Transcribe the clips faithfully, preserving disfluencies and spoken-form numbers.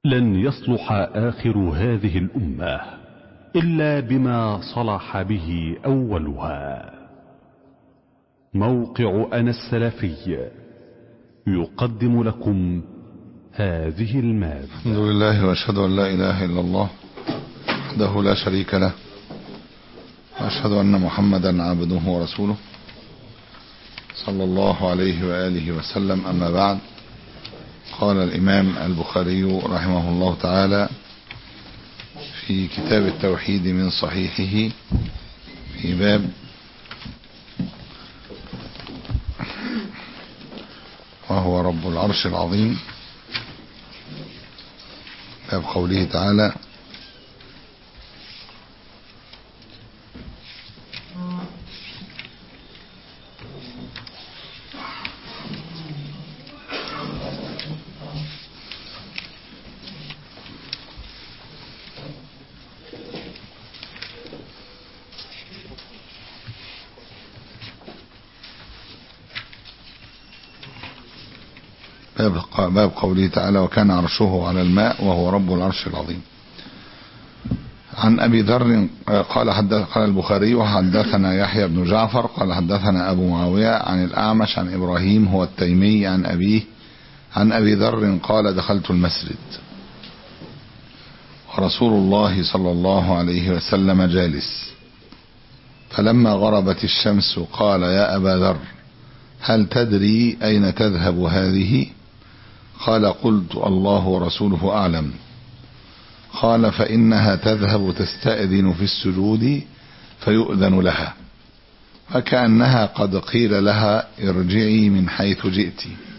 لن يصلح آخر هذه الأمة إلا بما صلح به أولها. موقع أنا السلفي يقدم لكم هذه المادة. الحمد لله وأشهد أن لا إله إلا الله وحده لا شريك له، وأشهد أن محمدا عبده ورسوله صلى الله عليه وآله وسلم. أما بعد، قال الإمام البخاري رحمه الله تعالى في كتاب التوحيد من صحيحه في باب وهو رب العرش العظيم، باب قوله تعالى: باب قوله تعالى: وكان عرشه على الماء وهو رب العرش العظيم. عن أبي ذر قال حدث قال البخاري: حدثنا يحيى بن جعفر قال حدثنا أبو معاوية عن الأعمش عن إبراهيم هو التيمي عن أبيه عن أبي ذر قال: دخلت المسجد ورسول الله صلى الله عليه وسلم جالس، فلما غربت الشمس قال: يا أبا ذر، هل تدري أين تذهب هذه؟ قال: قلت: الله ورسوله أعلم. قال: فإنها تذهب تستأذن في السجود فيؤذن لها، فكأنها قد قيل لها: ارجعي من حيث جئت،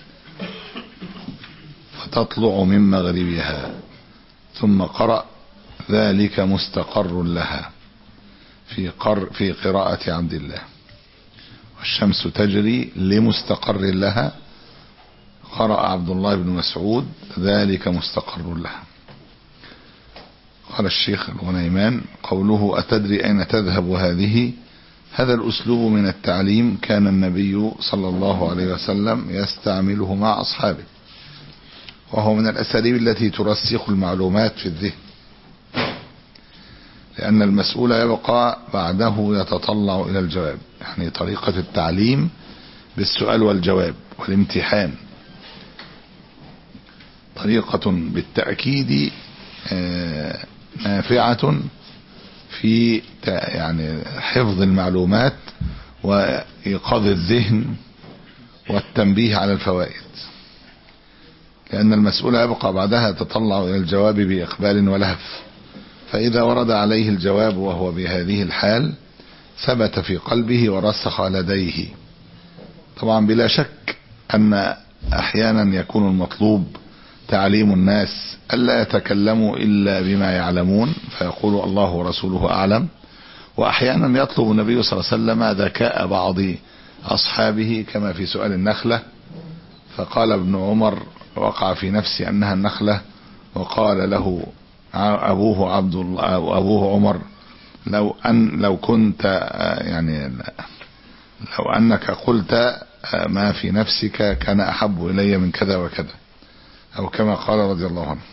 فتطلع من مغربها. ثم قرأ: ذلك مستقر لها في, قر في قراءة عبد الله، والشمس تجري لمستقر لها. قرأ عبد الله بن مسعود: ذلك مستقر لها. قال الشيخ الغنيمان: قوله أتدري أين تذهب هذه، هذا الأسلوب من التعليم كان النبي صلى الله عليه وسلم يستعمله مع أصحابه، وهو من الأساليب التي ترسخ المعلومات في الذهن، لأن المسؤول يبقى بعده يتطلع إلى الجواب. يعني طريقة التعليم بالسؤال والجواب والامتحان طريقة بالتأكيد نافعة في يعني حفظ المعلومات وإيقاظ الذهن والتنبيه على الفوائد، لأن المسؤول يبقى بعدها يتطلع إلى الجواب بإقبال ولهف، فإذا ورد عليه الجواب وهو بهذه الحال ثبت في قلبه ورسخ لديه. طبعا بلا شك أن أحيانا يكون المطلوب تعليم الناس ألا يتكلموا إلا بما يعلمون فيقول الله ورسوله أعلم، وأحيانا يطلب النبي صلى الله عليه وسلم ذكاء بعض أصحابه، كما في سؤال النخلة، فقال ابن عمر: وقع في نفسي أنها النخلة، وقال له أبوه عبد الله وأبوه عمر: لو أن لو كنت يعني لو أنك قلت ما في نفسك كان أحب إلي من كذا وكذا، أو كما قال رضي الله عنه.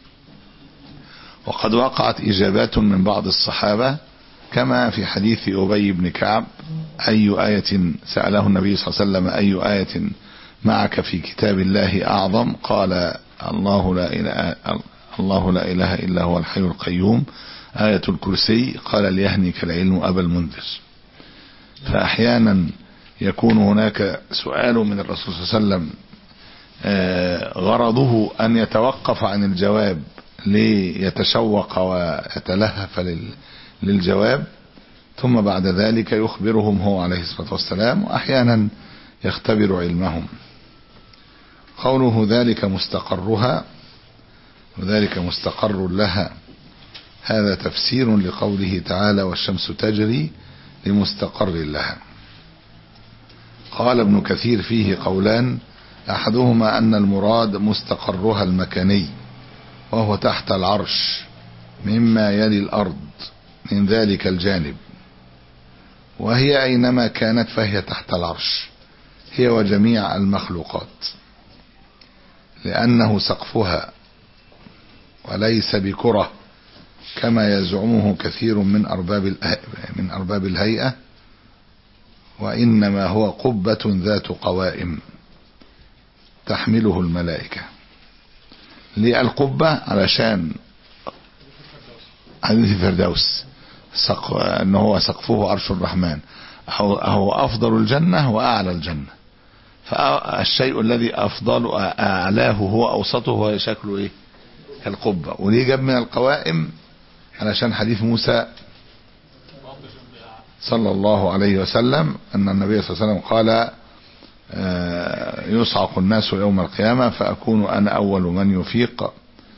وقد وقعت إجابات من بعض الصحابة، كما في حديث أبي بن كعب: أي آية سأله النبي صلى الله عليه وسلم: أي آية معك في كتاب الله أعظم؟ قال: الله لا إله الله لا إله إلا هو الحي القيوم، آية الكرسي. قال: ليهنك العلم أبا المنذر. فأحيانا يكون هناك سؤال من الرسول صلى الله عليه وسلم غرضه أن يتوقف عن الجواب ليتشوق ويتلهف للجواب، ثم بعد ذلك يخبرهم هو عليه الصلاة والسلام، وأحيانا يختبر علمهم. قوله ذلك مستقرها وذلك مستقر لها، هذا تفسير لقوله تعالى: والشمس تجري لمستقر لها. قال ابن كثير: فيه قولان، أحدهما أن المراد مستقرها المكاني، وهو تحت العرش مما يلي الأرض من ذلك الجانب، وهي أينما كانت فهي تحت العرش، هي وجميع المخلوقات، لأنه سقفها وليس بكرة كما يزعمه كثير من أرباب من أرباب الهيئة، وإنما هو قبة ذات قوائم تحمله الملائكة. للقبة علشان حديث الفردوس سقف أنه هو سقفه عرش الرحمن، أو هو أفضل الجنة وأعلى الجنة، فالشيء الذي أفضل أعلاه هو أوسطه هو شكله إيه؟ القبة. وليه جاب من القوائم؟ علشان حديث موسى صلى الله عليه وسلم أن النبي صلى الله عليه وسلم قال يصعق الناس يوم القيامة فأكون أنا أول من يفيق،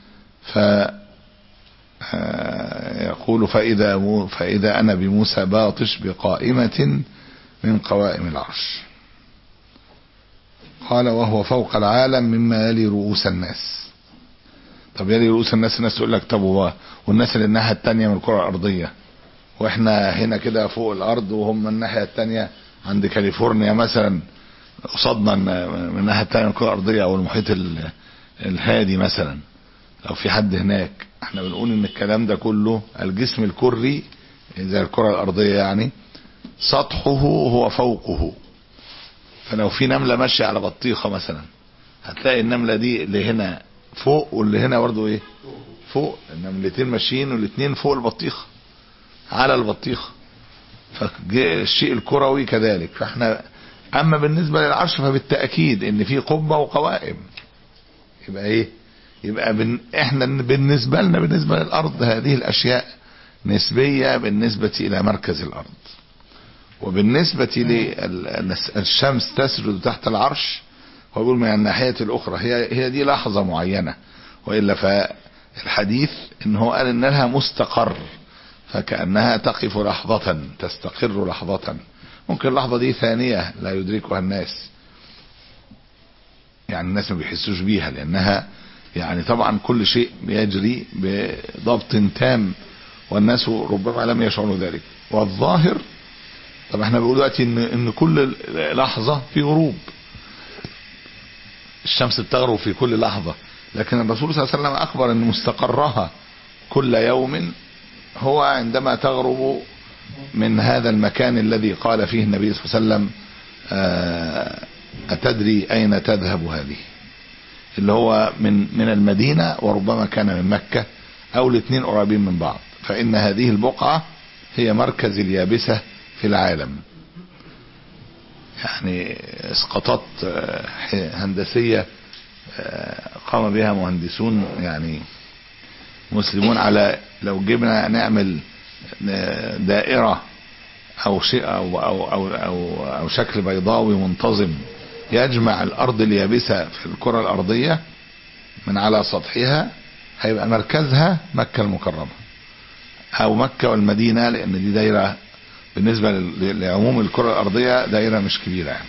فيقول فإذا, فإذا أنا بموسى باطش بقائمة من قوائم العرش. قال وهو فوق العالم مما يلي رؤوس الناس. طب يلي رؤوس الناس، الناس تقول لك طب هو والناس اللي الناحية التانية من الكرة الأرضية، واحنا هنا كده فوق الأرض وهم الناحية التانية عند كاليفورنيا مثلا قصادنا من الناحية التانية من الكرة الأرضية أو المحيط الهادي مثلا، لو في حد هناك، احنا بنقول ان الكلام ده كله الجسم الكري زي الكرة الأرضية يعني سطحه هو فوقه. فلو في نملة ماشية على بطيخة مثلا هتلاقي النملة دي اللي هنا فوق واللي هنا برضو ايه فوق، النملتين ماشيين والاثنين فوق البطيخة على البطيخة. فالشيء الكروي كذلك. فاحنا اما بالنسبة للعرش فبالتأكيد ان في قبة وقوائم، يبقى ايه يبقى بن احنا بالنسبة لنا بالنسبة للارض هذه الاشياء نسبية بالنسبة الى مركز الارض. وبالنسبة للشمس تسجد تحت العرش هو بيقول من الناحية الاخرى، هي هي دي لحظة معينة، وإلا فالحديث ان هو قال ان لها مستقر، فكأنها تقف لحظة تستقر لحظة، ممكن اللحظة دي ثانية لا يدركها الناس، يعني الناس ما بيحسوش بيها، لانها يعني طبعا كل شيء بيجري بضبط تام والناس ربما لم يشعروا ذلك. والظاهر طب احنا بنقول دلوقتي ان ان كل لحظة في غروب، الشمس بتغرب في كل لحظة، لكن الرسول صلى الله عليه وسلم اخبر ان مستقرها كل يوم هو عندما تغرب من هذا المكان الذي قال فيه النبي صلى الله عليه وسلم أتدري أين تذهب هذه، اللي هو من من المدينة وربما كان من مكة أو الاثنين قريبين من بعض. فإن هذه البقعة هي مركز اليابسة في العالم. يعني اسقاطات هندسية قام بها مهندسون يعني مسلمون على لو جبنا نعمل دائرة أو شيء أو أو أو أو, أو شكل بيضاوي منتظم يجمع الأرض اليابسة في الكرة الأرضية من على سطحها، هيبقى مركزها مكة المكرمة أو مكة والمدينة، لأن دي دايرة بالنسبة لعموم الكرة الأرضية دايرة مش كبيرة يعني.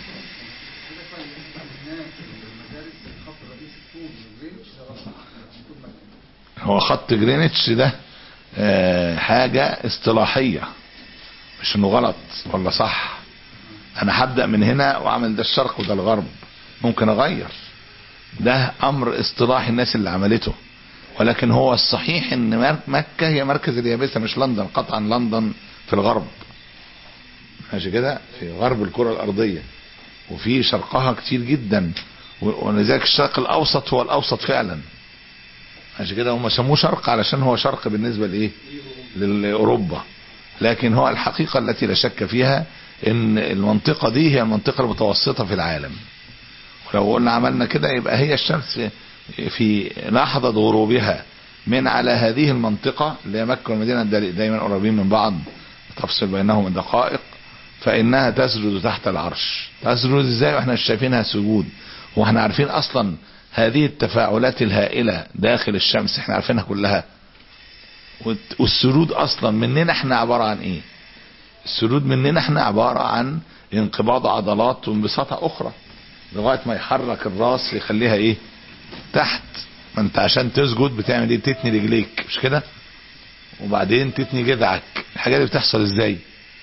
هو خط جرينتش ده اه حاجة اصطلاحية، مش انه غلط ولا صح. انا هبدأ من هنا واعمل ده الشرق وده الغرب، ممكن اغير، ده امر اصطلاحي الناس اللي عملته، ولكن هو الصحيح ان مكة هي مركز اليابسة مش لندن، قطعا لندن في الغرب ماشي كده في غرب الكرة الارضية، وفي شرقها كتير جدا، ولذلك الشرق الاوسط هو الاوسط فعلا عشان كده هم سموه شرق علشان هو شرق بالنسبة لايه لاوروبا، لكن هو الحقيقة التي لا شك فيها ان المنطقة دي هي المنطقة المتوسطة في العالم. ولو قلنا عملنا كده يبقى هي الشمس في لحظة غروبها من على هذه المنطقة اللي هي مكة والمدينة دايما قريبين من بعض تفصل بينهم دقائق، فإنها تسجد تحت العرش. تسجد ازاي واحنا مش شايفينها سجود؟ واحنا عارفين اصلا هذه التفاعلات الهائلة داخل الشمس احنا عارفينها كلها. والسجود اصلا مننا احنا عبارة عن ايه؟ السجود مننا احنا عبارة عن انقباض عضلات وانبساط اخرى لغاية ما يحرك الراس يخليها ايه تحت. ما انت عشان تسجد بتعمل ايه؟ تتني رجليك مش كده، وبعدين تتني جذعك. الحاجات دي بتحصل ازاي؟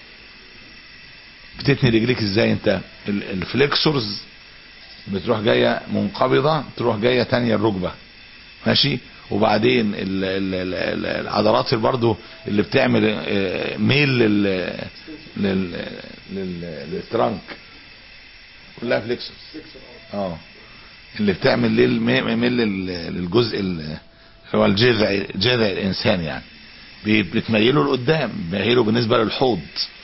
بتتني رجليك ازاي؟ انت الفليكسورز بتروح جاية منقبضة تروح جاية تانية الركبة ماشي، وبعدين ال ال ال العضلات برضو اللي بتعمل ميل لل لل للترانك كلها فليكسوس، اه اللي بتعمل ميل للجزء اللي هو الجذع، جذع الانسان يعني بتميله لقدام، بيميله بالنسبه للحوض،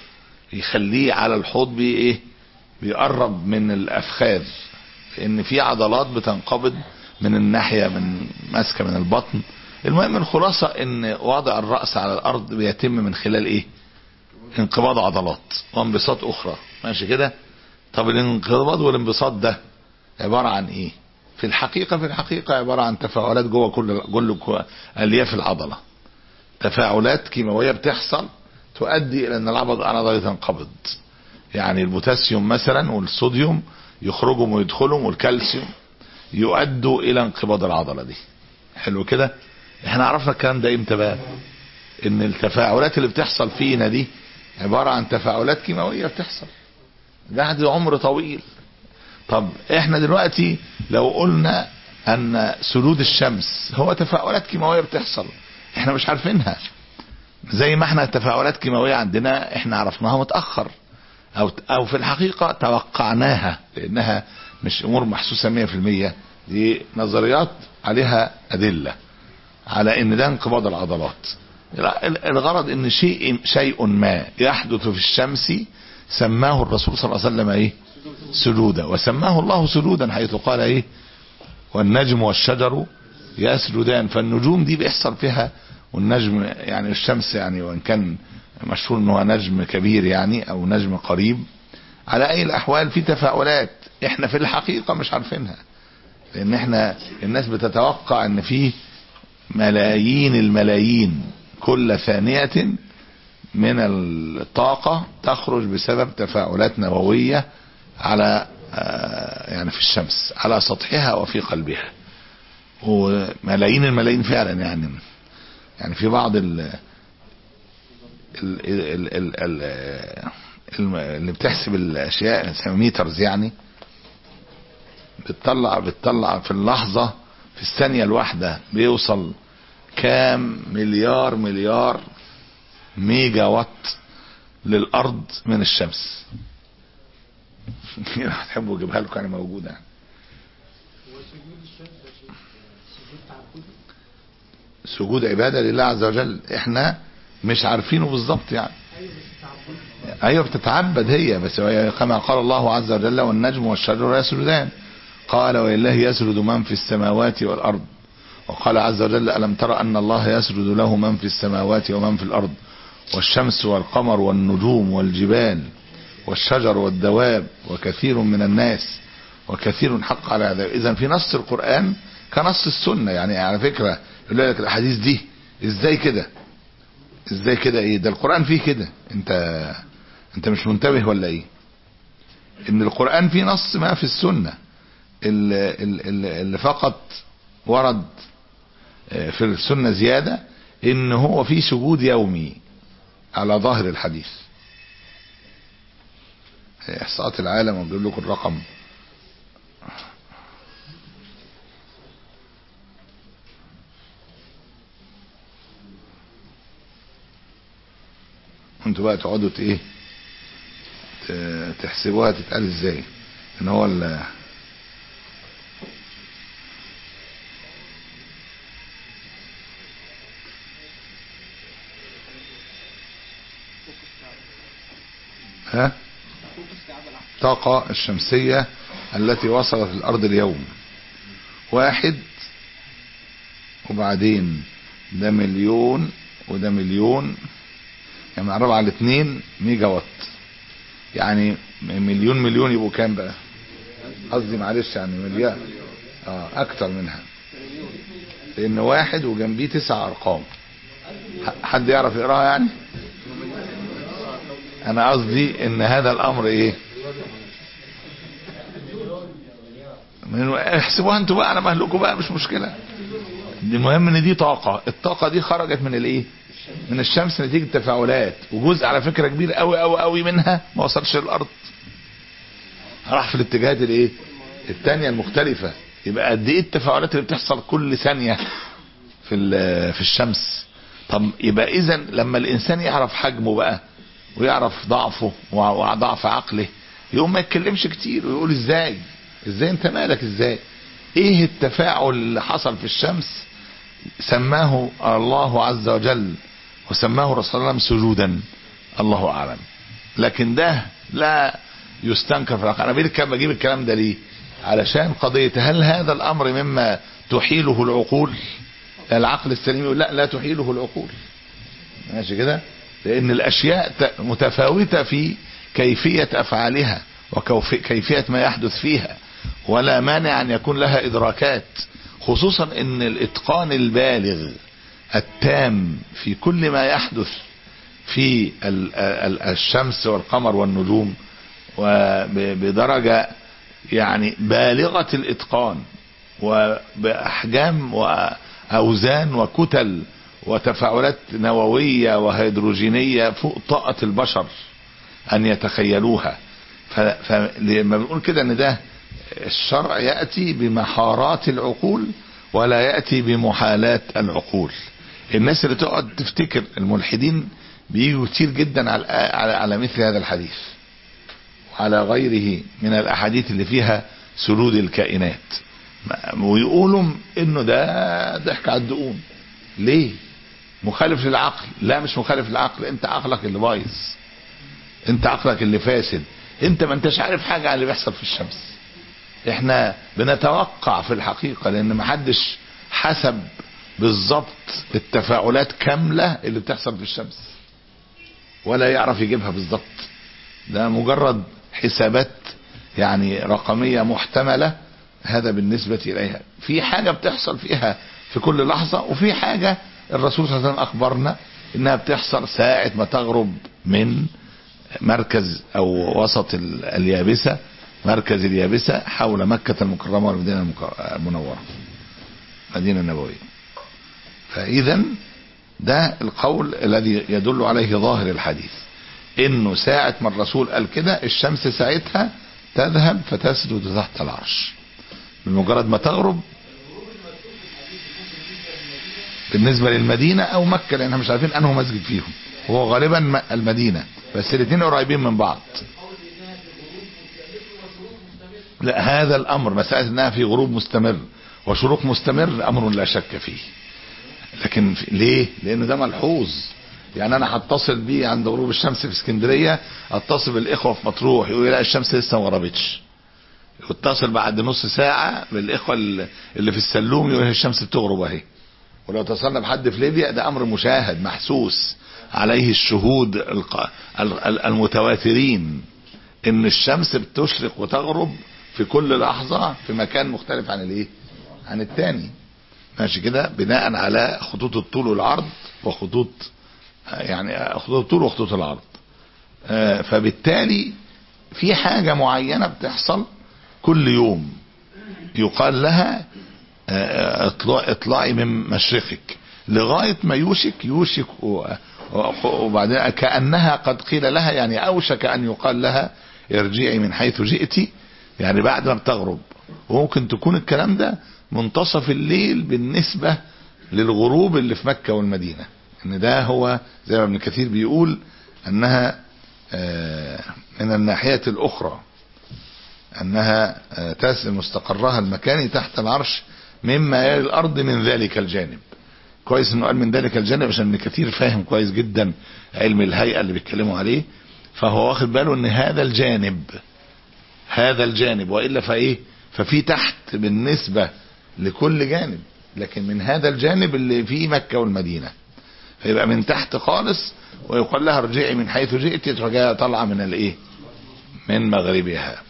يخليه على الحوض بي ايه بيقرب من الافخاذ، لان في عضلات بتنقبض من الناحيه من ماسكه من البطن. المهم الخلاصه ان وضع الراس على الارض بيتم من خلال ايه؟ انقباض عضلات وانبساط اخرى، ماشي كده. طب الانقباض والانبساط ده عباره عن ايه؟ في الحقيقه في الحقيقه عباره عن تفاعلات جوه كل كل الياف العضله، تفاعلات كيماويه بتحصل تؤدي الى ان العضله تنقبض. يعني البوتاسيوم مثلا والصوديوم يخرجوا ويدخلوا، والكالسيوم يؤدوا الى انقباض العضله دي. حلو كده. احنا عرفنا الكلام ده امتى بقى؟ ان التفاعلات اللي بتحصل فينا دي عباره عن تفاعلات كيماويه بتحصل بعد عمر طويل. طب احنا دلوقتي لو قلنا ان سدود الشمس هو تفاعلات كيماويه بتحصل احنا مش عارفينها، زي ما احنا تفاعلات كيماويه عندنا احنا عرفناها متاخر، او او في الحقيقه توقعناها، لانها مش امور محسوسه مية في المية، دي نظريات عليها ادله على ان ده انقباض العضلات. الغرض ان شيء شيء ما يحدث في الشمس سماه الرسول صلى الله عليه وسلم ايه؟ سجودا، وسماه الله سجودا حيث قال ايه؟ والنجم والشجر يسجدان. فالنجوم دي بيحصل فيها، والنجم يعني الشمس يعني وان كان مشهور انه نجم كبير يعني او نجم قريب، على اي الاحوال في تفاعلات احنا في الحقيقة مش عارفينها، لان احنا الناس بتتوقع ان في ملايين الملايين كل ثانية من الطاقة تخرج بسبب تفاعلات نووية على يعني في الشمس على سطحها وفي قلبها، وملايين الملايين فعلا. يعني يعني في بعض ال ال ال ال ال اللي بتحسب الاشياء سيميترز، يعني بتطلع بتطلع في اللحظة في الثانية الواحدة بيوصل كام مليار مليار ميجا وات للارض من الشمس. هتحبوا اجيبها لكم يعني موجوده. سجود عباده لله عز وجل احنا مش عارفينه بالظبط يعني. ايوه بتتعبد هي، بس كما قال الله عز وجل والنجم والشجر يسجدان، قال ولله يسجد من في السماوات والارض، وقال عز وجل ألم تر أن الله يسجد له من في السماوات ومن في الأرض والشمس والقمر والنجوم والجبال والشجر والدواب وكثير من الناس وكثير حق على عذاب. إذن في نص القرآن كنص السنة. يعني على فكرة يقول لك الأحاديث دي ازاي كده ازاي كده ايه ده القرآن فيه كده، انت انت مش منتبه ولا ايه؟ ان القرآن فيه نص ما في السنة، اللي, اللي فقط ورد في السنة زيادة ان هو في سجود يومي على ظاهر الحديث. احصاءات العالم واجيب لكم الرقم. انتوا بقى تقعدوا ايه تحسبوها تتقال ازاي ان هو ال ها الطاقة الشمسية التي وصلت الارض اليوم واحد، وبعدين ده مليون وده مليون، يعني معرب على الاثنين ميجا وات، يعني مليون مليون يبقوا كام بقى؟ قصدي معلش يعني مليار اه اكتر منها، لان واحد وجنبيه تسع ارقام. حد يعرف يقراها يعني؟ انا قصدي ان هذا الامر ايه، احسبوها انتوا بقى، انا مهلكوا بقى مش مشكلة. المهم ان دي طاقة، الطاقة دي خرجت من الايه، من الشمس نتيجة تفاعلات، وجزء على فكرة كبير قوي قوي قوي منها ما وصلش للارض، راح في الاتجاهات الايه التانية المختلفة. يبقى قد ايه التفاعلات اللي بتحصل كل ثانية في في الشمس. طب يبقى اذا لما الانسان يعرف حجمه بقى ويعرف ضعفه وضعف عقله يقوم ما يتكلمش كتير ويقول ازاي ازاي انت مالك ازاي ايه التفاعل اللي حصل في الشمس سماه الله عز وجل وسماه رسول الله صلى الله عليه وسلم سجودا، الله اعلم. لكن ده لا يستنكر في العقل. انا بجيب الكلام ده ليه؟ علشان قضية هل هذا الامر مما تحيله العقول؟ العقل السليم يقول لا لا تحيله العقول، ماشي كده، لان الاشياء متفاوتة في كيفية افعالها وكيفية ما يحدث فيها، ولا مانع ان يكون لها ادراكات، خصوصا ان الاتقان البالغ التام في كل ما يحدث في الشمس والقمر والنجوم وبدرجة يعني بالغة الاتقان وبأحجام وأوزان وكتل وتفاعلات نووية وهيدروجينية فوق طاقة البشر أن يتخيلوها. فلما بنقول كده ان ده الشرع يأتي بمحارات العقول ولا يأتي بمحالات العقول. الناس اللي تقعد تفتكر الملحدين بيجوا كتير جدا على على مثل هذا الحديث وعلى غيره من الاحاديث اللي فيها سرود الكائنات ويقولوا انه ده ضحك على الدقون. ليه؟ مخالف للعقل. لا مش مخالف للعقل، انت عقلك اللي بايظ، انت عقلك اللي فاسد، انت ما انتش عارف حاجة عن اللي بيحصل في الشمس. احنا بنتوقع في الحقيقة لان محدش حسب بالضبط التفاعلات كاملة اللي بتحصل في الشمس ولا يعرف يجيبها بالضبط، ده مجرد حسابات يعني رقمية محتملة. هذا بالنسبة إليها في حاجة بتحصل فيها في كل لحظة، وفي حاجة الرسول صلى الله عليه وسلم أخبرنا إنها بتحصل ساعة ما تغرب من مركز أو وسط اليابسة، مركز اليابسة حول مكة المكرمة والمدينة المنورة المدينة النبوية. فإذا ده القول الذي يدل عليه ظاهر الحديث، إنه ساعة ما الرسول قال كده الشمس ساعتها تذهب فتسجد تحت العرش بمجرد ما تغرب بالنسبة للمدينة أو مكة، لأنها مش عارفين أنه مسجد فيهم، هو غالبا المدينة، بس الاثنين قريبين من بعض. لا هذا الأمر مسألة أنها في غروب مستمر وشروق مستمر أمر لا شك فيه. لكن ليه؟ لأن ده ملحوظ. يعني أنا هتصل بيه عند غروب الشمس في اسكندرية، اتصل بالإخوة في مطروح يقول لا الشمس لسه ما غربتش، اتصل بعد نص ساعة بالإخوة اللي في السلوم يقول الشمس بتغرب اهي. ولو اتصلنا بحد في ليبيا ده أمر مشاهد محسوس عليه الشهود المتواترين إن الشمس بتشرق وتغرب في كل لحظة في مكان مختلف عن الايه؟ عن الثاني. ماشي كده، بناء على خطوط الطول والعرض وخطوط يعني خطوط الطول وخطوط العرض. آه فبالتالي في حاجة معينة بتحصل كل يوم يقال لها آه اطلع اطلعي من مشرقك لغاية ما يوشك يوشك وبعدين كأنها قد قيل لها، يعني أوشك أن يقال لها ارجعي من حيث جئتي، يعني بعد ما بتغرب. وممكن تكون الكلام ده منتصف الليل بالنسبة للغروب اللي في مكة والمدينة، ان ده هو زي ما ابن كثير بيقول انها من الناحية الاخرى انها تسل مستقرها المكاني تحت العرش مما يلي الارض من ذلك الجانب. كويس انه قال من ذلك الجانب عشان ابن كثير فاهم كويس جدا علم الهيئة اللي بيتكلموا عليه، فهو واخد باله ان هذا الجانب هذا الجانب وإلا فايه ففي تحت بالنسبة لكل جانب، لكن من هذا الجانب اللي فيه مكة والمدينة فيبقى من تحت خالص ويقال لها ارجعي من حيث جئت ترجع طالعه من الايه؟ من مغربها.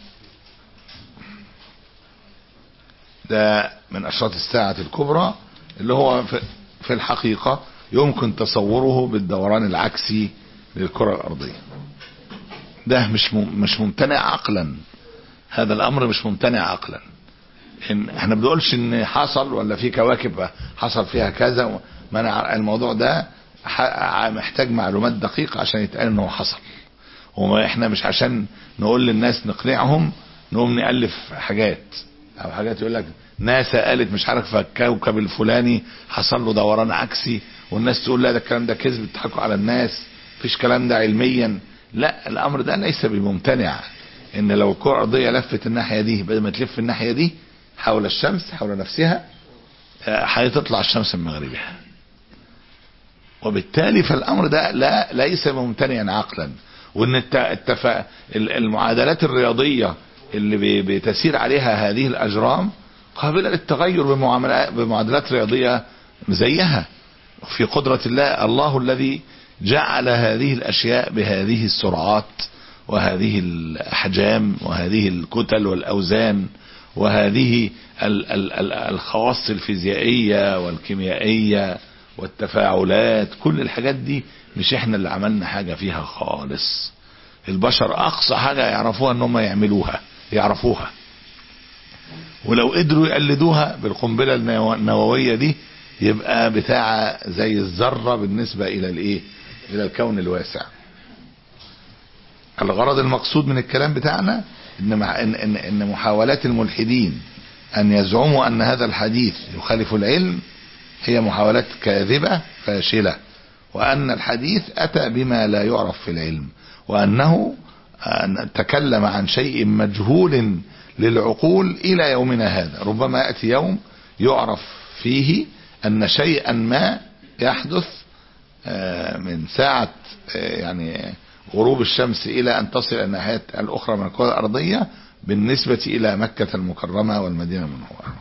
ده من اشراط الساعة الكبرى اللي هو في الحقيقة يمكن تصوره بالدوران العكسي للكرة الارضية. ده مش مش ممتنع عقلا، هذا الامر مش ممتنع عقلا. إن احنا بنقولش ان حصل ولا في كواكب حصل فيها كذا، ما الموضوع ده محتاج معلومات دقيقة عشان يتقال انه حصل، وما احنا مش عشان نقول للناس نقنعهم نقوم نألف حاجات او حاجات يقول لك ناسا قالت مش عارف الكوكب الفلاني حصل له دوران عكسي، والناس تقول لا ده الكلام ده كذب، بيضحكوا على الناس، مفيش كلام ده علميا. لا، الامر ده ليس بممتنع، ان لو الكره الارضيه لفت الناحيه دي بدل ما تلف الناحيه دي حول الشمس حول نفسها هتطلع الشمس من مغربها. وبالتالي فالامر ده لا ليس ممتنعا عقلا. وان التف... المعادلات الرياضيه اللي بتسير عليها هذه الاجرام قابله للتغير بمعادلات رياضيه زيها في قدره الله. الله الذي جعل هذه الاشياء بهذه السرعات وهذه الاحجام وهذه الكتل والاوزان وهذه الخواص الفيزيائيه والكيميائيه والتفاعلات، كل الحاجات دي مش احنا اللي عملنا حاجه فيها خالص. البشر اقصى حاجه يعرفوها ان هم يعملوها يعرفوها، ولو قدروا يقلدوها بالقنبله النوويه دي يبقى بتاع زي الذره بالنسبه الى الايه الى الكون الواسع. الغرض المقصود من الكلام بتاعنا ان مع ان ان, إن محاولات الملحدين ان يزعموا ان هذا الحديث يخالف العلم هي محاولات كاذبه فاشله، وان الحديث اتى بما لا يعرف في العلم، وانه تكلم عن شيء مجهول للعقول الى يومنا هذا. ربما ياتي يوم يعرف فيه ان شيئا ما يحدث من ساعه يعني غروب الشمس الى ان تصل الى الناحيه الاخرى من الكره الارضيه بالنسبه الى مكه المكرمه والمدينه المنوره.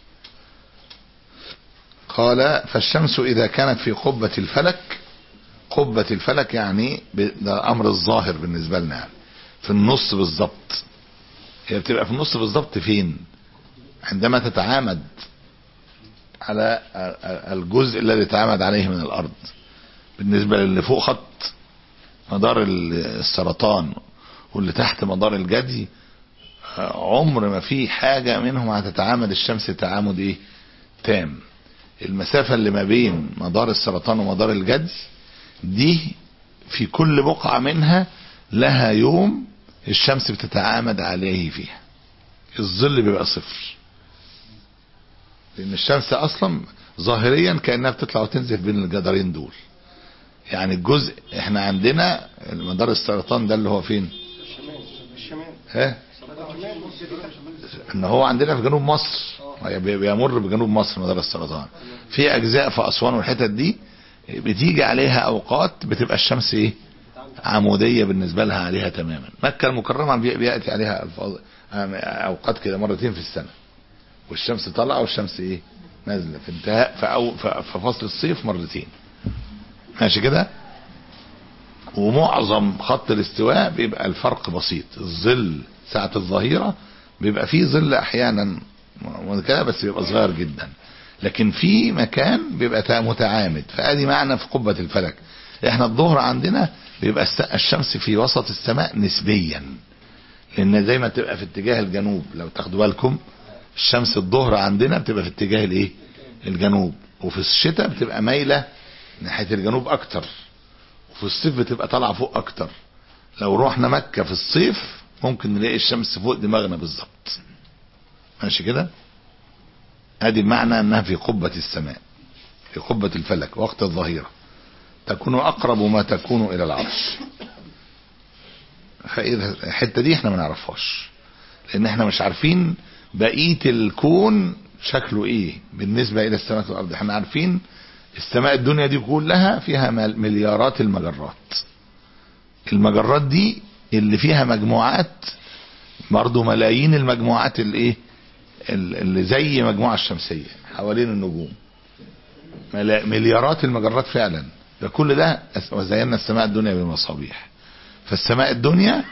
قال فالشمس اذا كانت في قبه الفلك، قبه الفلك يعني ده امر الظاهر بالنسبه لنا، يعني في النص بالظبط. هي بتبقى في النص بالظبط فين؟ عندما تتعامد على الجزء الذي تتعامد عليه من الارض. بالنسبه للي فوق خط مدار السرطان واللي تحت مدار الجدي، عمر ما في حاجه منهم هتتعامد الشمس تعامد ايه تام. المسافه اللي ما بين مدار السرطان ومدار الجدي دي في كل بقعه منها لها يوم الشمس بتتعامد عليه فيها. الظل بيبقى صفر، لان الشمس اصلا ظاهريا كانها بتطلع وتنزل بين الجدارين دول. يعني الجزء احنا عندنا مدار السرطان ده اللي هو فين؟ الشمال. ها؟ ان هو عندنا في جنوب مصر، بيمر بجنوب مصر مدار السرطان. في اجزاء في اسوان والحتت دي بتيجي عليها اوقات بتبقى الشمس ايه؟ عموديه بالنسبه لها عليها تماما. مكه المكرمه بياتي عليها اوقات كده مرتين في السنه، والشمس طالعه والشمس ايه؟ نازله في انتهاء في, أو في فصل الصيف مرتين. ماشي كده. ومعظم خط الاستواء بيبقى الفرق بسيط. الظل ساعه الظهيره بيبقى فيه ظل احيانا كده بس بيبقى صغير جدا، لكن في مكان بيبقى متعامد. فادي معنى في قبه الفلك. احنا الظهر عندنا بيبقى الشمس في وسط السماء نسبيا، لان دايما تبقى في اتجاه الجنوب. لو تاخدوا بالكم الشمس الظهر عندنا بتبقى في اتجاه الايه؟ الجنوب. وفي الشتاء بتبقى مايله ناحيه الجنوب اكتر، وفي الصيف بتبقى طالعه فوق اكتر. لو روحنا مكه في الصيف ممكن نلاقي الشمس فوق دماغنا بالظبط. ماشي كده. ادي المعنى انها في قبه السماء، في قبه الفلك وقت الظهيره تكون اقرب ما تكون الى العرش. فاذا الحته دي احنا ما نعرفهاش، لان احنا مش عارفين بقيه الكون شكله ايه بالنسبه الى السماء والارض. احنا عارفين السماء الدنيا دي كلها فيها مليارات المجرات. المجرات دي اللي فيها مجموعات برضو ملايين المجموعات الايه اللي زي مجموعه الشمسيه حوالين النجوم. مليارات المجرات فعلا. ده كل ده وزينا السماء الدنيا بمصابيح. فالسماء الدنيا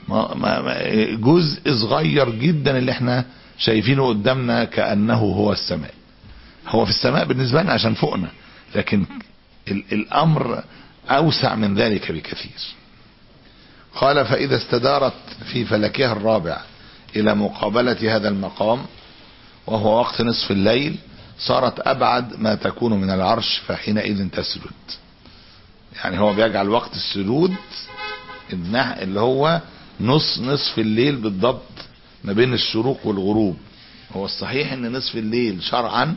جزء صغير جدا اللي احنا شايفينه قدامنا كأنه هو السماء. هو في السماء بالنسبة لنا عشان فوقنا، لكن الامر اوسع من ذلك بكثير. قال فاذا استدارت في فلكها الرابع الى مقابلة هذا المقام وهو وقت نصف الليل صارت ابعد ما تكون من العرش، فحينئذ تسجد. يعني هو بيجعل وقت السجود اللي هو نص نصف الليل بالضبط ما بين الشروق والغروب، هو الصحيح ان نصف الليل شرعا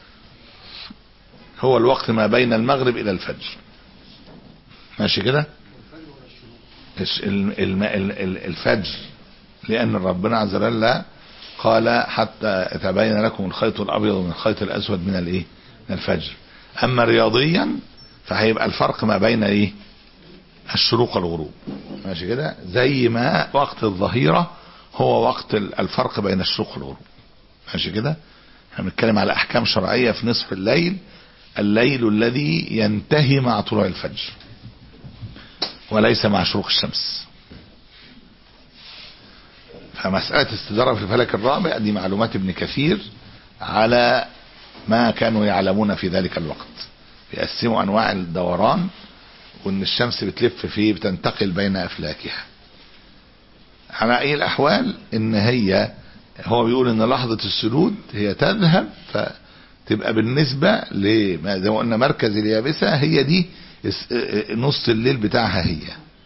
هو الوقت ما بين المغرب الى الفجر، ماشي كده. الفجر لان ربنا عز وجل قال حتى يتبين لكم الخيط الابيض من الخيط الاسود من الايه من الفجر. اما رياضيا فهيبقى الفرق ما بين ايه الشروق والغروب، ماشي كده، زي ما وقت الظهيرة هو وقت الفرق بين الشروق والغروب، ماشي كده. احنا بنتكلم على احكام شرعية في نصف الليل، الليل الذي ينتهي مع طلوع الفجر وليس مع شروق الشمس. فمسألة استدارة في الفلك الرابع دي معلومات ابن كثير على ما كانوا يعلمون في ذلك الوقت. بيقسموا انواع الدوران، وان الشمس بتلف فيه بتنتقل بين افلاكها. على اي الاحوال ان هي هو بيقول ان لحظة السدود هي تذهب فتبقى بالنسبة لما زي ما قلنا مركز اليابسة هي دي نص الليل بتاعها. هي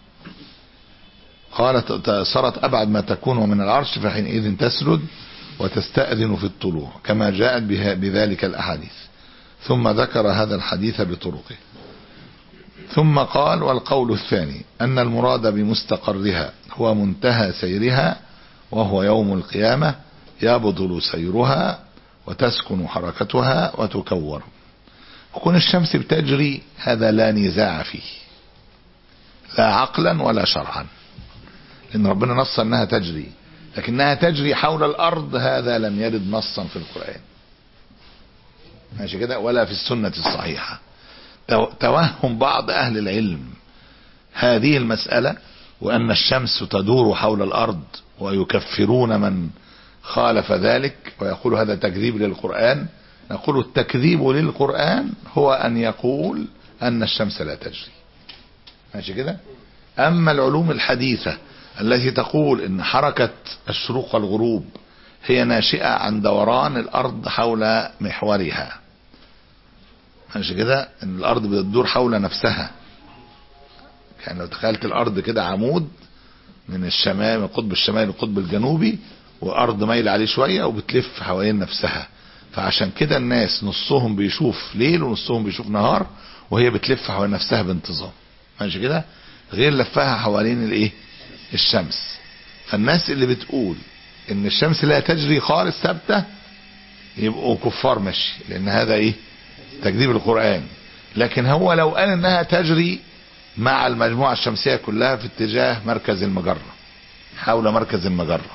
قالت صارت ابعد ما تكون من العرش فحينئذ تسرد وتستأذن في الطلوع كما جاءت بذلك الاحاديث. ثم ذكر هذا الحديث بطرقه. ثم قال: والقول الثاني أن المراد بمستقرها هو منتهى سيرها وهو يوم القيامة يبطل سيرها وتسكن حركتها وتكور. وكون الشمس بتجري هذا لا نزاع فيه لا عقلا ولا شرعا، لأن ربنا نص أنها تجري، لكنها تجري حول الأرض هذا لم يرد نصا في القرآن، ماشي كده، ولا في السنة الصحيحة. توهم بعض أهل العلم هذه المسألة وأن الشمس تدور حول الأرض، ويكفرون من خالف ذلك ويقول هذا تكذيب للقرآن. نقول التكذيب للقرآن هو أن يقول أن الشمس لا تجري، ماشي كده. أما العلوم الحديثة التي تقول أن حركة الشروق والغروب هي ناشئة عن دوران الأرض حول محورها، ماشي كده، ان الارض بتدور حول نفسها. يعني لو تخيلت الارض كده عمود من الشمال، من القطب الشمالي للقطب الجنوبي، وارض مايله عليه شويه وبتلف حوالين نفسها. فعشان كده الناس نصهم بيشوف ليل ونصهم بيشوف نهار، وهي بتلف حوالين نفسها بانتظام، ماشي كده، غير لفها حوالين الايه الشمس. فالناس اللي بتقول ان الشمس لا تجري خالص ثابته يبقوا كفار، ماشي، لان هذا ايه تكذيب القرآن. لكن هو لو قال انها تجري مع المجموعة الشمسية كلها في اتجاه مركز المجرة، حول مركز المجرة،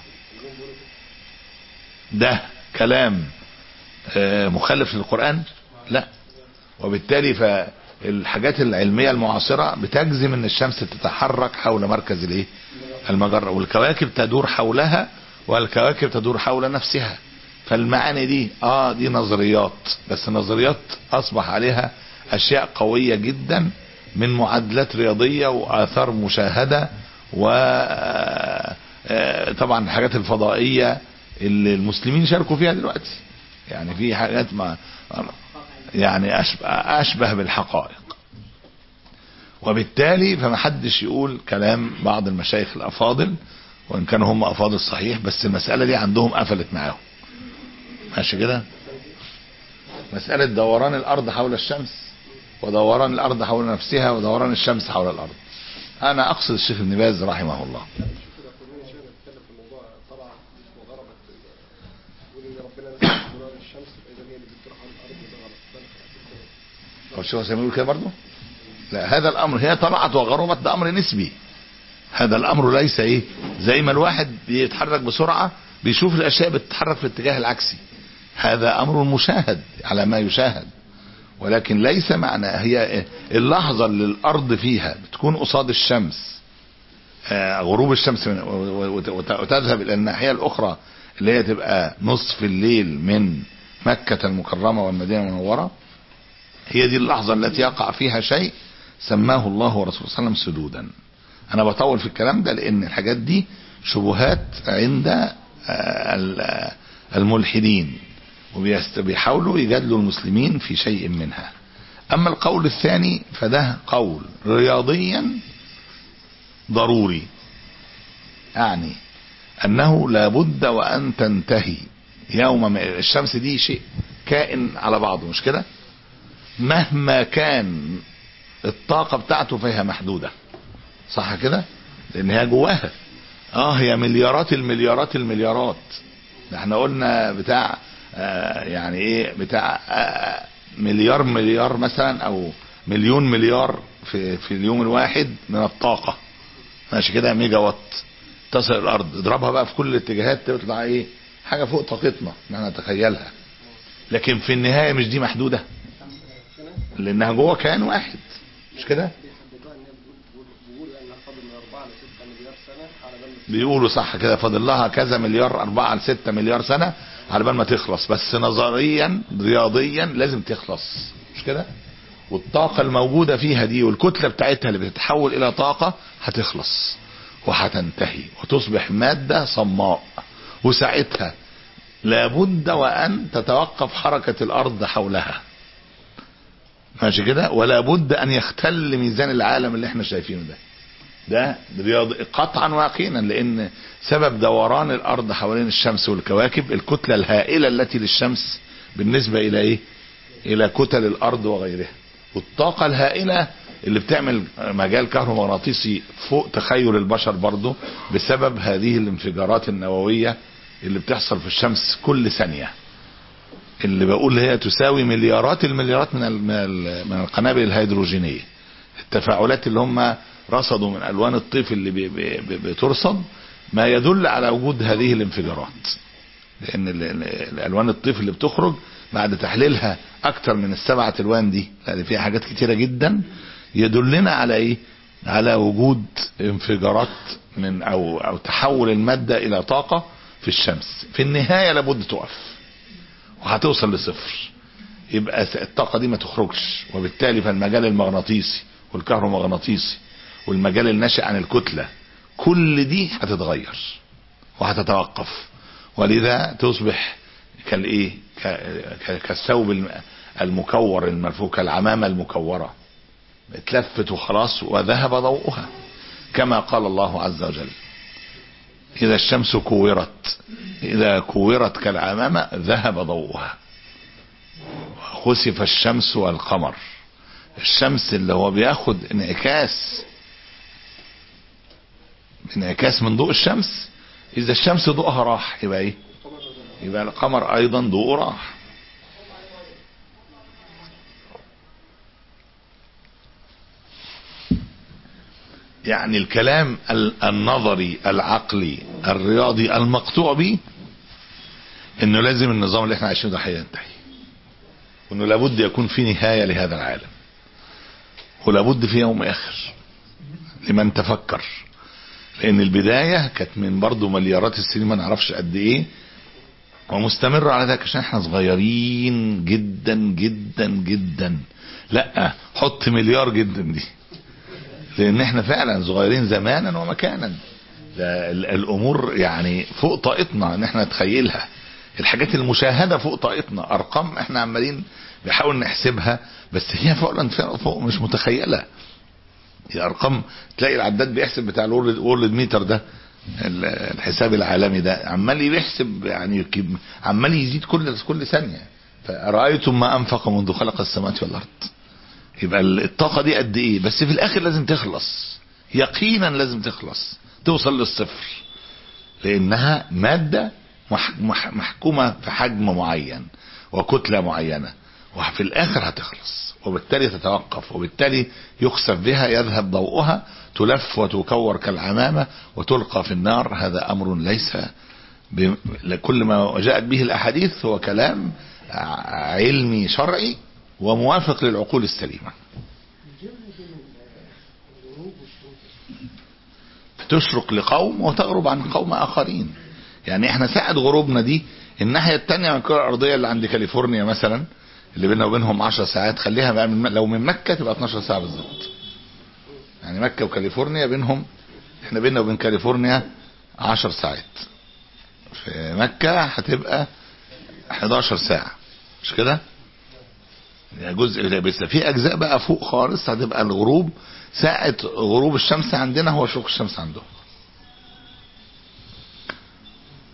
ده كلام مخالف للقرآن؟ لا. وبالتالي فالحاجات العلمية المعاصرة بتجزم ان الشمس تتحرك حول مركز الايه المجرة، والكواكب تدور حولها، والكواكب تدور حول نفسها. فالمعاني دي اه دي نظريات، بس نظريات اصبح عليها اشياء قوية جدا من معادلات رياضية واثار مشاهدة، وطبعا الحاجات الفضائية اللي المسلمين شاركوا فيها دلوقتي. يعني في حاجات ما يعني اشبه, أشبه بالحقائق. وبالتالي فما حدش يقول كلام بعض المشايخ الافاضل، وان كانوا هم افاضل صحيح، بس المسألة دي عندهم قفلت معاهم، ماشي كده. مسألة دوران الأرض حول الشمس، ودوران الأرض حول نفسها، ودوران الشمس حول الأرض. أنا أقصد الشيخ ابن باز رحمه الله. هو الشيخ سامي يقول كده برضه؟ لا، هذا الأمر هي طلعت وغربت، ده أمر نسبي. هذا الأمر ليس إيه زي ما الواحد بيتحرك بسرعة بيشوف الأشياء بتتحرك في الاتجاه العكسي. هذا أمر مشاهد على ما يشاهد، ولكن ليس معنى هي اللحظة اللي الأرض فيها بتكون قصاد الشمس، غروب الشمس وتذهب إلى الناحية الأخرى اللي هي تبقى نصف الليل من مكة المكرمة والمدينة المنورة، هي دي اللحظة التي يقع فيها شيء سماه الله ورسوله صلى الله عليه وسلم سدودا. أنا بطول في الكلام ده لأن الحاجات دي شبهات عند الملحدين، وبيحاولوا يجادلوا المسلمين في شيء منها. أما القول الثاني فده قول رياضيا ضروري، يعني أنه لابد وأن تنتهي يوم ما الشمس دي شيء كائن على بعضه مش كده، مهما كان الطاقة بتاعته فيها محدودة صح كده، لان هي جواها اه هي مليارات المليارات المليارات. احنا قلنا بتاع آه يعني ايه بتاع آه مليار مليار مثلا او مليون مليار في في اليوم الواحد من الطاقة ماشي كده، ميجا وات تصل الارض، اضربها بقى في كل الاتجاهات تطلع ايه حاجة فوق طاقتنا ان احنا نتخيلها. لكن في النهاية مش دي محدودة لانها جوه كائن واحد مش كده. بيقولوا صح كده فاضل لها كذا مليار أربعة لستة مليار سنة على بال ما تخلص، بس نظريا رياضيا لازم تخلص مش كده. والطاقة الموجودة فيها دي والكتلة بتاعتها اللي بتتحول إلى طاقة هتخلص وهتنتهي وتصبح مادة صماء، وساعتها لابد وأن تتوقف حركة الأرض حولها ماشي كده، ولا بد أن يختل ميزان العالم اللي احنا شايفينه ده. ده رياض قطعا ويقينا، لان سبب دوران الارض حوالين الشمس والكواكب الكتلة الهائلة التي للشمس بالنسبة الى ايه الى كتل الارض وغيرها، والطاقة الهائلة اللي بتعمل مجال كهرومغناطيسي فوق تخيل البشر برضه بسبب هذه الانفجارات النووية اللي بتحصل في الشمس كل ثانية، اللي بقول هي تساوي مليارات المليارات من من القنابل الهيدروجينية. التفاعلات اللي هم رصدوا من الوان الطيف اللي بي بي بترصد ما يدل على وجود هذه الانفجارات، لان الالوان الطيف اللي بتخرج بعد تحليلها اكتر من السبعة الوان دي لان فيها حاجات كتيرة جدا يدلنا على ايه على وجود انفجارات من او او تحول المادة الى طاقة في الشمس. في النهاية لابد تقف وهتوصل لصفر، يبقى الطاقة دي ما تخرجش، وبالتالي فالمجال المغناطيسي والكهرومغناطيسي والمجال الناشئ عن الكتلة كل دي هتتغير وهتتوقف، ولذا تصبح كالايه كالثوب المكور المرفوع كالعمامة المكورة اتلفت وخلاص وذهب ضوءها، كما قال الله عز وجل إذا الشمس كورت إذا كورت كالعمامة ذهب ضوءها وخسف الشمس والقمر. الشمس اللي هو بياخد انعكاس انعكاس من ضوء الشمس، إذا الشمس ضوءها راح يبقى إيه يبقى القمر أيضا ضوءه راح. يعني الكلام النظري العقلي الرياضي المقطوع به انه لازم النظام اللي احنا عايشينه ده هينتهي، وانه لابد يكون في نهاية لهذا العالم، ولابد في يوم اخر لمن تفكر، لان البداية كانت من برضو مليارات السنين ما نعرفش قد ايه، ومستمر على ذلك عشان احنا صغيرين جدا جدا جدا. لا حط مليار جدا دي، لان احنا فعلا صغيرين زمانا ومكانا، الامور يعني فوق طاقتنا ان احنا نتخيلها، الحاجات المشاهدة فوق طاقتنا، ارقام احنا عمالين بنحاول نحسبها بس هي فعلا فوق مش متخيلة. الارقام تلاقي العداد بيحسب بتاع الورلد ميتر ده الحساب العالمي ده عمال بيحسب يعني عمال يزيد كل كل ثانية. فرأيتم ما انفق منذ خلق السماوات والارض، يبقى الطاقة دي قد ايه، بس في الاخر لازم تخلص يقينا، لازم تخلص توصل للصفر، لانها مادة محكومة في حجم معين وكتلة معينة، وفي الاخر هتخلص وبالتالي تتوقف، وبالتالي يخسف بها يذهب ضوءها، تلف وتكور كالعمامة وتلقى في النار. هذا امر ليس لكل ما جاءت به الاحاديث، هو كلام علمي شرعي وموافق للعقول السليمة. تشرق لقوم وتغرب عن قوم اخرين. يعني احنا ساعة غروبنا دي الناحية التانية من الكرة الارضية اللي عند كاليفورنيا مثلا اللي بيننا وبينهم عشر ساعات، خليها بقى من لو من مكة تبقى اتناشر ساعة بالظبط. يعني مكة وكاليفورنيا بينهم، احنا بيننا وبين كاليفورنيا عشر ساعات، في مكة هتبقى حداشر ساعة مش كده، يعني جزء بس في اجزاء بقى فوق خالص هتبقى الغروب ساعة غروب الشمس عندنا هو شروق الشمس عندهم.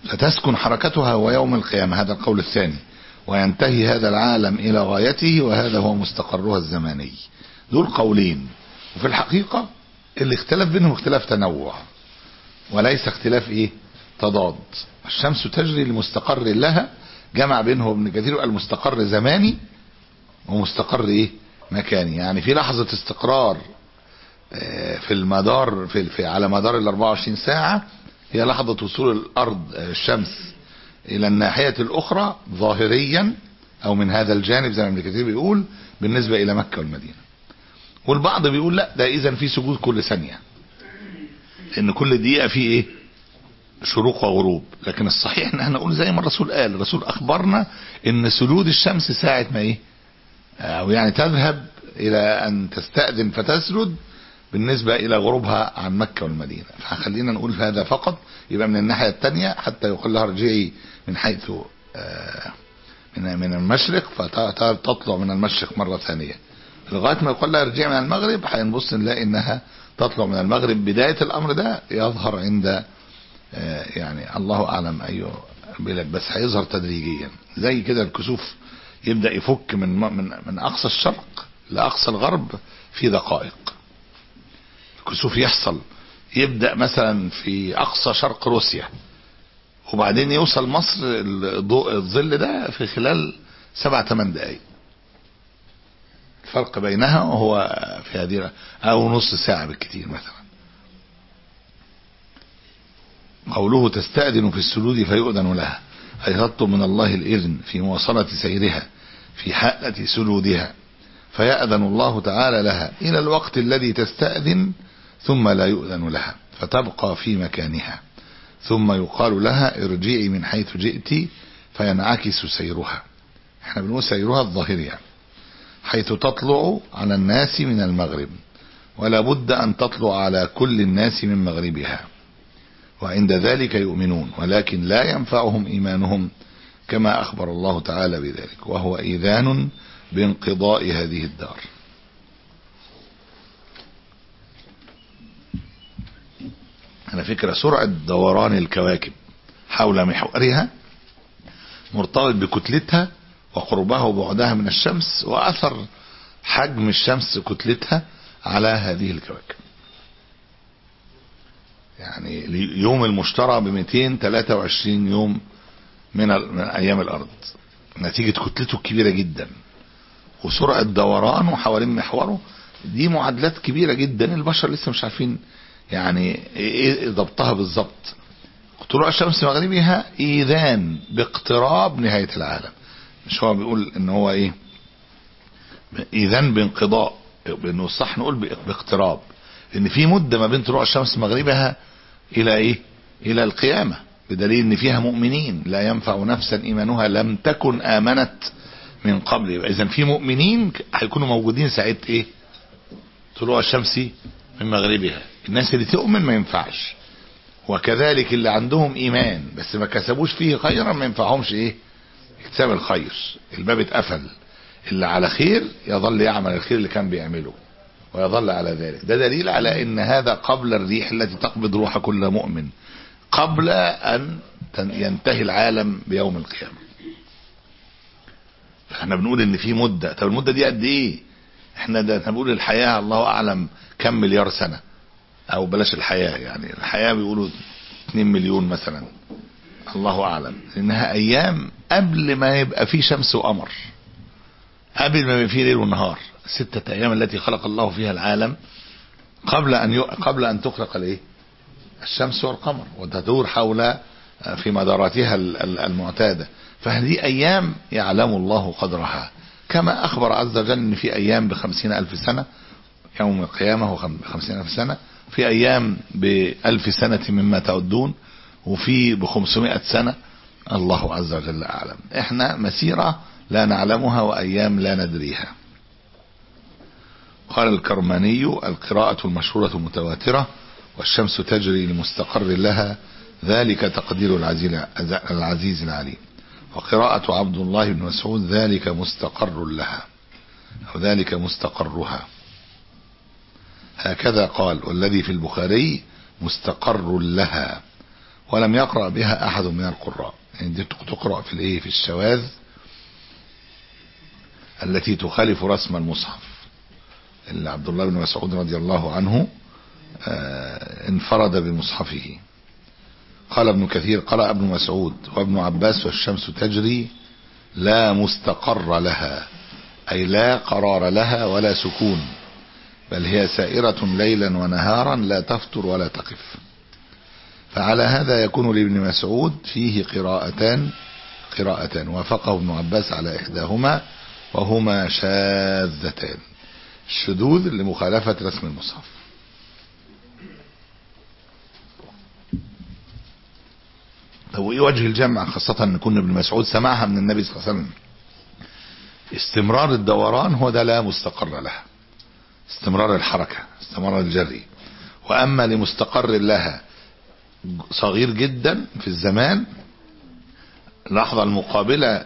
فتسكن حركتها هو يوم القيامة، هذا القول الثاني، وينتهي هذا العالم إلى غايته وهذا هو مستقرها الزماني. دول قولين، وفي الحقيقة اللي اختلف بينهم اختلاف تنوع وليس اختلاف ايه تضاد. الشمس تجري لمستقر لها، جمع بينه ابن كثير المستقر زماني ومستقر ايه مكاني. يعني في لحظة استقرار في المدار في, في على مدار ال أربعة وعشرين ساعة هي لحظة وصول الارض الشمس الى الناحية الاخرى ظاهريا او من هذا الجانب زي ما ابن كثير بيقول بالنسبة الى مكة والمدينة. والبعض بيقول لا، ده اذا في سجود كل ثانية، لان كل دقيقة في ايه شروق وغروب. لكن الصحيح ان احنا نقول زي ما الرسول قال، الرسول اخبرنا ان سجود الشمس ساعة ما ايه او يعني تذهب الى ان تستأذن فتسجد بالنسبة الى غروبها عن مكة والمدينة. فخلينا نقول هذا فقط، يبقى من الناحية التانية حتى يقول لها ارجعي من حيث من من المشرق فتطلع من المشرق مرة ثانية لغاية ما يقول لها ارجعي من المغرب، هنبص نلاقي انها تطلع من المغرب. بداية الامر ده يظهر عند يعني الله اعلم ايوه بلاد، بس هيظهر تدريجيا زي كده الكسوف يبدأ يفك من من من اقصى الشرق لاقصى الغرب في دقائق. الكسوف يحصل يبدأ مثلا في اقصى شرق روسيا وبعدين يوصل مصر الضوء الظل ده في خلال سبع ثمان دقائق. الفرق بينها وهو في هذه او نص ساعة بالكثير مثلا. قوله تستأذن في السجود فيؤذن لها، أي تطلب من الله الإذن في مواصلة سيرها في حالة سجودها، فيأذن الله تعالى لها إلى الوقت الذي تستأذن ثم لا يؤذن لها فتبقى في مكانها، ثم يقال لها ارجعي من حيث جئت فينعكس سيرها. احنا بنقول سيرها الظاهري يعني حيث تطلع على الناس من المغرب، ولا بد أن تطلع على كل الناس من مغربها، وعند ذلك يؤمنون ولكن لا ينفعهم إيمانهم كما أخبر الله تعالى بذلك، وهو إيذان بانقضاء هذه الدار. على فكرة سرعة دوران الكواكب حول محورها مرتبط بكتلتها وقربها وبعدها من الشمس وأثر حجم الشمس كتلتها على هذه الكواكب. يعني يوم المشتري ب مئتين وثلاثة وعشرين يوم من, من ايام الارض نتيجة كتلته الكبيرة جدا وسرعة دورانه حوالين محوره. دي معادلات كبيرة جدا البشر لسه مش عارفين يعني ايه ضبطها بالظبط. طلوع الشمس مغربها ايذان باقتراب نهاية العالم. مش هو بيقول ان هو ايه ايذان بانقضاء، بانه صح نقول باقتراب، ان في مدة ما بين طلوع الشمس مغربها الى ايه الى القيامة، بدليل ان فيها مؤمنين لا ينفع نفسا ايمانها لم تكن امنت من قبل. اذا في مؤمنين هيكونوا موجودين ساعة ايه طلوع الشمس من مغربها. الناس اللي تؤمن ما ينفعش، وكذلك اللي عندهم ايمان بس ما كسبوش فيه خيرا ما ينفعهمش ايه اكتساب الخير، الباب اتقفل. اللي على خير يظل يعمل الخير اللي كان بيعمله ويظل على ذلك. ده دليل على ان هذا قبل الريح التي تقبض روح كل مؤمن، قبل ان ينتهي العالم بيوم القيامة. احنا بنقول ان في مدة. طب المدة دي قد ايه؟ احنا ده بنقول الحياة الله اعلم كم مليار سنة، او بلاش الحياة يعني الحياة بيقولوا اتنين مليون مثلا، الله اعلم. انها ايام قبل ما يبقى في شمس وقمر، قبل ما يبقى في ليل ونهار. ستة ايام التي خلق الله فيها العالم قبل ان ي... قبل ان تخلق الايه الشمس والقمر وتدور حول في مداراتها المعتادة. فهذه ايام يعلم الله قدرها، كما اخبر عز وجل ان في ايام بخمسين الف سنة، يوم القيامة هو بخمسين الف سنة، في ايام بألف سنة مما تعدون، وفي بخمسمائة سنة. الله عز وجل اعلم. احنا مسيرة لا نعلمها وايام لا ندريها. قال الكرماني القراءة المشهورة المتواترة والشمس تجري لمستقر لها ذلك تقدير العزيز العليم. وقراءة عبد الله بن مسعود ذلك مستقر لها أو ذلك مستقرها. هكذا قال. والذي في البخاري مستقر لها، ولم يقرأ بها أحد من القراء. يعني دي تقرأ في الايه في الشواذ التي تخالف رسم المصحف، اللي عبد الله بن مسعود رضي الله عنه انفرد بمصحفه. قال ابن كثير: قرأ ابن مسعود وابن عباس: والشمس تجري لا مستقر لها، أي لا قرار لها ولا سكون، بل هي سائرة ليلا ونهارا لا تفتر ولا تقف. فعلى هذا يكون لابن مسعود فيه قراءتان قراءتان وافقه ابن عباس على إحداهما، وهما شاذتان، الشذوذ لمخالفة رسم المصحف. طب وايه وجه الجمع، خاصة ان كنا ابن مسعود سمعها من النبي صلى الله عليه وسلم؟ استمرار الدوران هو ده لا مستقر لها، استمرار الحركة، استمرار الجري. واما لمستقر لها صغير جدا في الزمان، اللحظة المقابلة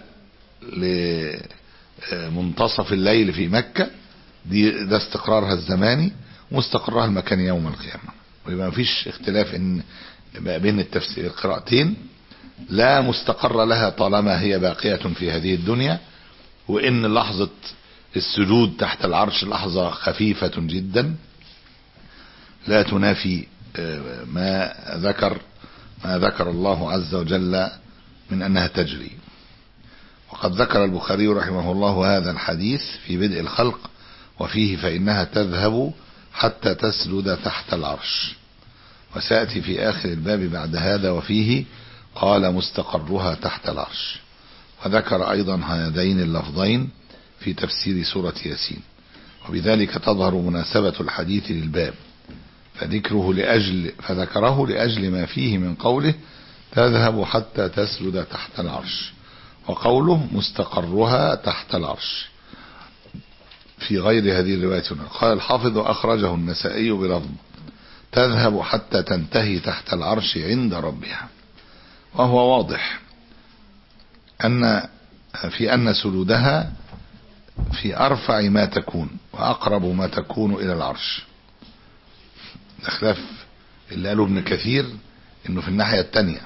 لمنتصف الليل في مكة، دي ده استقرارها الزماني، ومستقرها المكاني يوم القيامة. ويبقى مفيش اختلاف ان بين التفسير القراءتين، لا مستقر لها طالما هي باقية في هذه الدنيا، وان لحظة السجود تحت العرش لحظة خفيفة جدا لا تنافي ما ذكر ما ذكر الله عز وجل من انها تجري. وقد ذكر البخاري رحمه الله هذا الحديث في بدء الخلق، وفيه: فإنها تذهب حتى تسجد تحت العرش. وسيأتي في آخر الباب بعد هذا: وفيه قال مستقرها تحت العرش. وذكر أيضا هذين اللفظين في تفسير سورة ياسين، وبذلك تظهر مناسبة الحديث للباب، فذكره لأجل فذكره لأجل ما فيه من قوله تذهب حتى تسجد تحت العرش، وقوله مستقرها تحت العرش في غير هذه الرواية. قال الحافظ: أخرجه النسائي بلفظ تذهب حتى تنتهي تحت العرش عند ربها. وهو واضح أن في أن سجودها في أرفع ما تكون وأقرب ما تكون إلى العرش، خلاف اللي قاله ابن كثير إنه في الناحية التانية.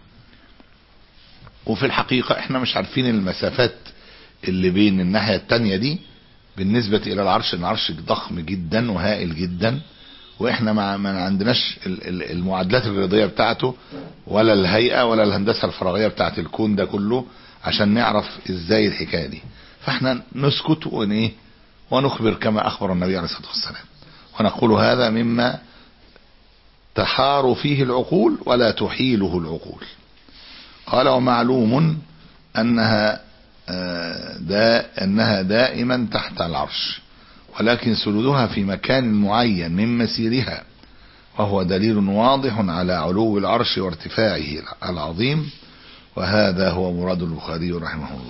وفي الحقيقة احنا مش عارفين المسافات اللي بين الناحية التانية دي بالنسبة إلى العرش. العرش ضخم جدا وهائل جدا، واحنا ما ما عندناش المعادلات الرياضية بتاعته ولا الهيئة ولا الهندسة الفراغية بتاعت الكون ده كله عشان نعرف ازاي الحكاية دي. فاحنا نسكت ون ونخبر كما اخبر النبي عليه الصلاة والسلام، ونقول هذا مما تحار فيه العقول ولا تحيله العقول. قال: ومعلوم انها دا انها دائما تحت العرش، ولكن سجودها في مكان معين من مسيرها، وهو دليل واضح على علو العرش وارتفاعه العظيم، وهذا هو مراد البخاري رحمه الله.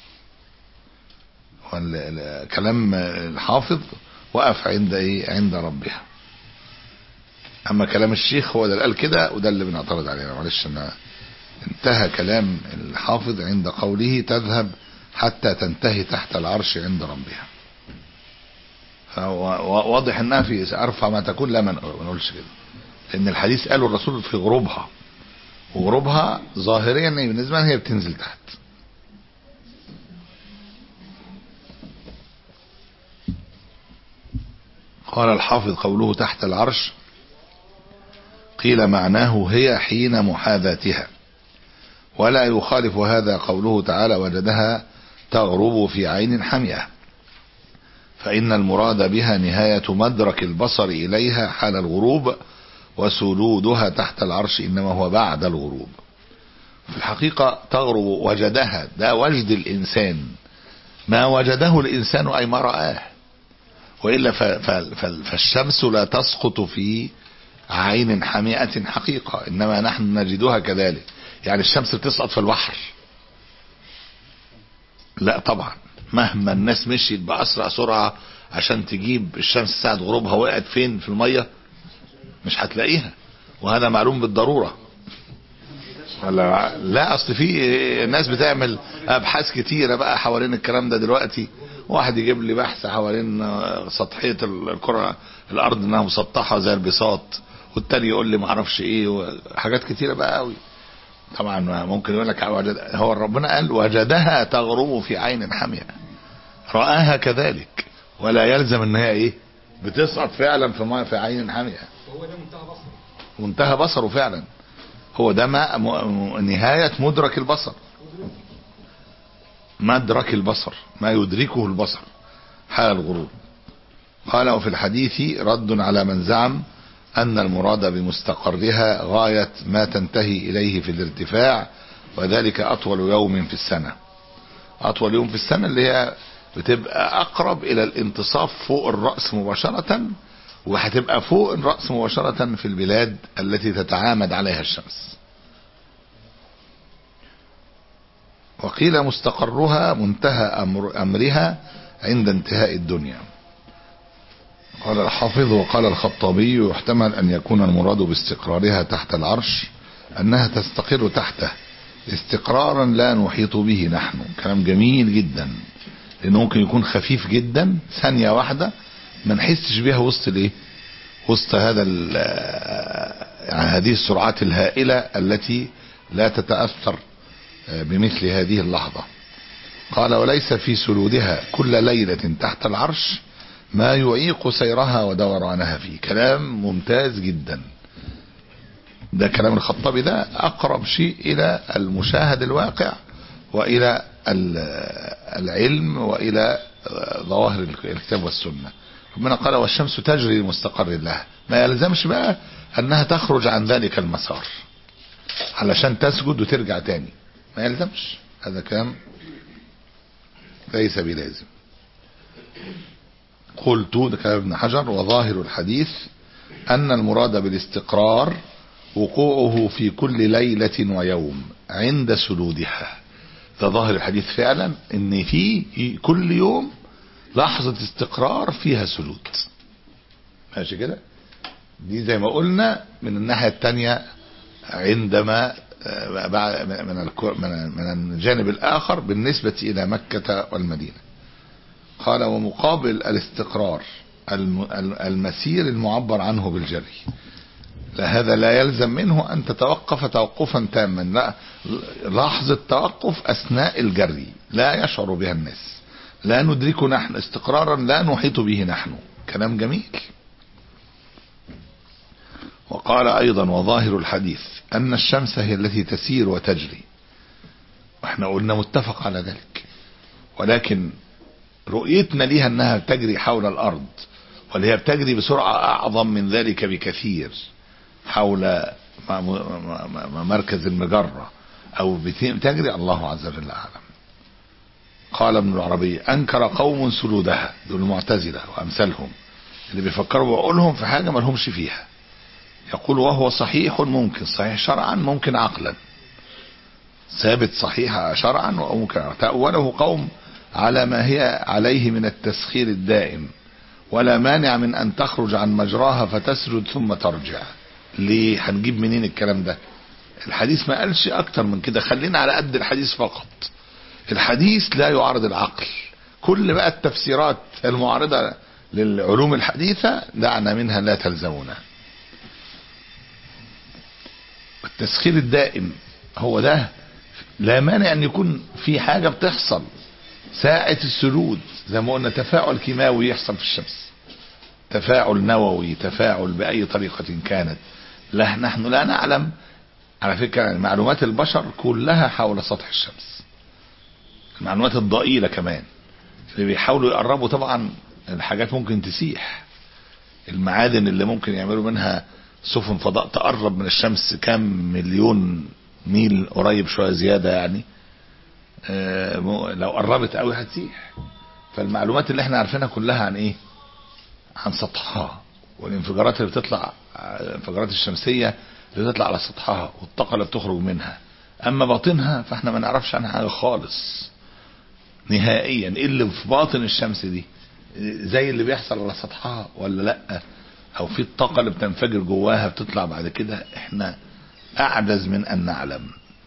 والكلام الحافظ وقف عند ايه عند ربها. اما كلام الشيخ هو ده قال كده، وده اللي بنعترض عليه. معلش انا انتهى كلام الحافظ عند قوله تذهب حتى تنتهي تحت العرش عند ربها. فواضح انها في ارفع ما تكون، لا ما نقولش كده، لان الحديث قاله الرسول في غروبها، وغروبها ظاهريا بالنسبه لها هي بتنزل تحت. قال الحافظ: قوله تحت العرش قيل معناه هي حين محاذاتها، ولا يخالف هذا قوله تعالى وجدها تغرب في عين حمئة، فإن المراد بها نهاية مدرك البصر إليها حال الغروب، وسجودها تحت العرش إنما هو بعد الغروب. في الحقيقة تغرب وجدها، ده وجد الإنسان، ما وجده الإنسان أي ما رآه، وإلا فالشمس لا تسقط في عين حمئة حقيقة، إنما نحن نجدها كذلك. يعني الشمس بتسقط في البحر؟ لا طبعا، مهما الناس مشيت بأسرع سرعة عشان تجيب الشمس ساعة غروبها وقعت فين في المية مش هتلاقيها، وهذا معلوم بالضرورة. ولا لا، اصل في ناس بتعمل ابحاث كتيرة بقى حوالين الكلام ده دلوقتي. واحد يجيب لي بحث حوالين سطحية الكرة الارض انها مسطحة زي البساط، والتاني يقول لي ما اعرفش ايه وحاجات كتيره بقى قوي. طبعا ممكن يقول لك هو ربنا قال وجدها تغرب في عين حمية، رآها كذلك، ولا يلزم ان هي ايه بتصعد فعلا في ماء في عين حمية. هو ده منتهى بصره، منتهى بصره فعلا، هو ده ما نهاية مدرك البصر، مدرك البصر، ما يدركه البصر حال الغروب. قال وفي الحديث رد على من زعم أن المراد بمستقرها غاية ما تنتهي إليه في الارتفاع، وذلك أطول يوم في السنة. أطول يوم في السنة اللي هي بتبقى أقرب إلى الانتصاف فوق الرأس مباشرة، وهتبقى فوق الرأس مباشرة في البلاد التي تتعامد عليها الشمس. وقيل مستقرها منتهى أمر أمرها عند انتهاء الدنيا. قال الحافظ وقال الخطابي يحتمل أن يكون المراد باستقرارها تحت العرش أنها تستقر تحته استقرارا لا نحيط به نحن. كلام جميل جدا، لأنه ممكن يكون خفيف جدا ثانية واحدة ما نحسش بها وسط الايه وسط هذا يعني هذه السرعات الهائلة التي لا تتأثر بمثل هذه اللحظة. قال وليس في سلودها كل ليلة تحت العرش ما يعيق سيرها ودورانها فيه. كلام ممتاز جدا، ده كلام الخطابي، ده أقرب شيء إلى المشاهد الواقع وإلى العلم وإلى ظواهر الكتاب والسنة. ربنا قال والشمس تجري لمستقر لها، ما يلزمش بقى أنها تخرج عن ذلك المسار علشان تسجد وترجع تاني، ما يلزمش، هذا كلام ليس بلازم. قلت، ده كلام ابن حجر، وظاهر الحديث أن المراد بالاستقرار وقوعه في كل ليلة ويوم عند سلودها. ده ظاهر الحديث فعلا، ان في كل يوم لحظة استقرار فيها سلود، ماشي كده. دي زي ما قلنا من الناحية التانية عندما من الجانب الآخر بالنسبة إلى مكة والمدينة. قال ومقابل الاستقرار المسير المعبر عنه بالجري، لا هذا لا يلزم منه أن تتوقف توقفا تاما، لا، لحظة توقف أثناء الجري لا يشعر بها الناس، لا ندرك نحن استقرارا لا نحيط به نحن. كلام جميل. وقال أيضا وظاهر الحديث أن الشمس هي التي تسير وتجري، واحنا قلنا متفق على ذلك، ولكن رؤيتنا لها أنها تجري حول الأرض، واللي هي بتجري بسرعة أعظم من ذلك بكثير حول مركز المجرة، أو بتجري، الله عز وجل أعلم. قال ابن العربي أنكر قوم سلودها، دول المعتزلة وأمثالهم اللي بيفكروا بعقولهم في حاجة ما لهمش فيها. يقول وهو صحيح، ممكن صحيح شرعا ممكن عقلا، ثابت صحيح شرعا وممكن. تأوله قوم على ما هي عليه من التسخير الدائم، ولا مانع من أن تخرج عن مجراها فتسجد ثم ترجع. ليه؟ هنجيب منين الكلام ده؟ الحديث ما قالش أكتر من كده، خلينا على قد الحديث فقط. الحديث لا يعارض العقل، كل بقى التفسيرات المعارضة للعلوم الحديثة دعنا منها لا تلزمنا. التسخير الدائم هو ده، لا مانع أن يكون في حاجة بتحصل ساعة السجود، زي ما قلنا تفاعل كيماوي يحصل في الشمس، تفاعل نووي، تفاعل بأي طريقة كانت، لا نحن لا نعلم. على فكرة يعني معلومات البشر كلها حول سطح الشمس، المعلومات الضئيلة كمان اللي بيحاولوا يقربوا، طبعا الحاجات ممكن تسيح، المعادن اللي ممكن يعملوا منها سفن فضاء تقرب من الشمس كام مليون ميل، قريب شوية زيادة يعني، لو قربت قوي هتسيح. فالمعلومات اللي احنا عارفينها كلها عن ايه؟ عن سطحها، والانفجارات اللي بتطلع، الانفجارات الشمسية اللي بتطلع على سطحها، والطاقة اللي بتخرج منها. اما باطنها فاحنا ما نعرفش عنها حاجة خالص نهائيا. ايه اللي في باطن الشمس دي زي اللي بيحصل على سطحها ولا لا، او في الطاقة اللي بتنفجر جواها بتطلع بعد كده، احنا اعجز من ان نعلم.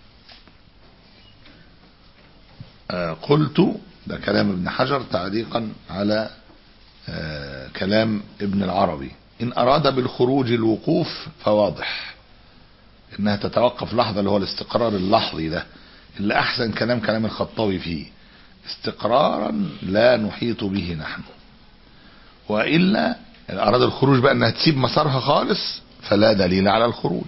آه قلت، ده كلام ابن حجر تعليقا على آه كلام ابن العربي، إن أراد بالخروج الوقوف فواضح إنها تتوقف لحظة، اللي هو الاستقرار اللحظي ده اللي أحسن كلام كلام الخطابي فيه، استقرارا لا نحيط به نحن. وإلا إن أراد الخروج بقى أنها تسيب مسارها خالص فلا دليل على الخروج.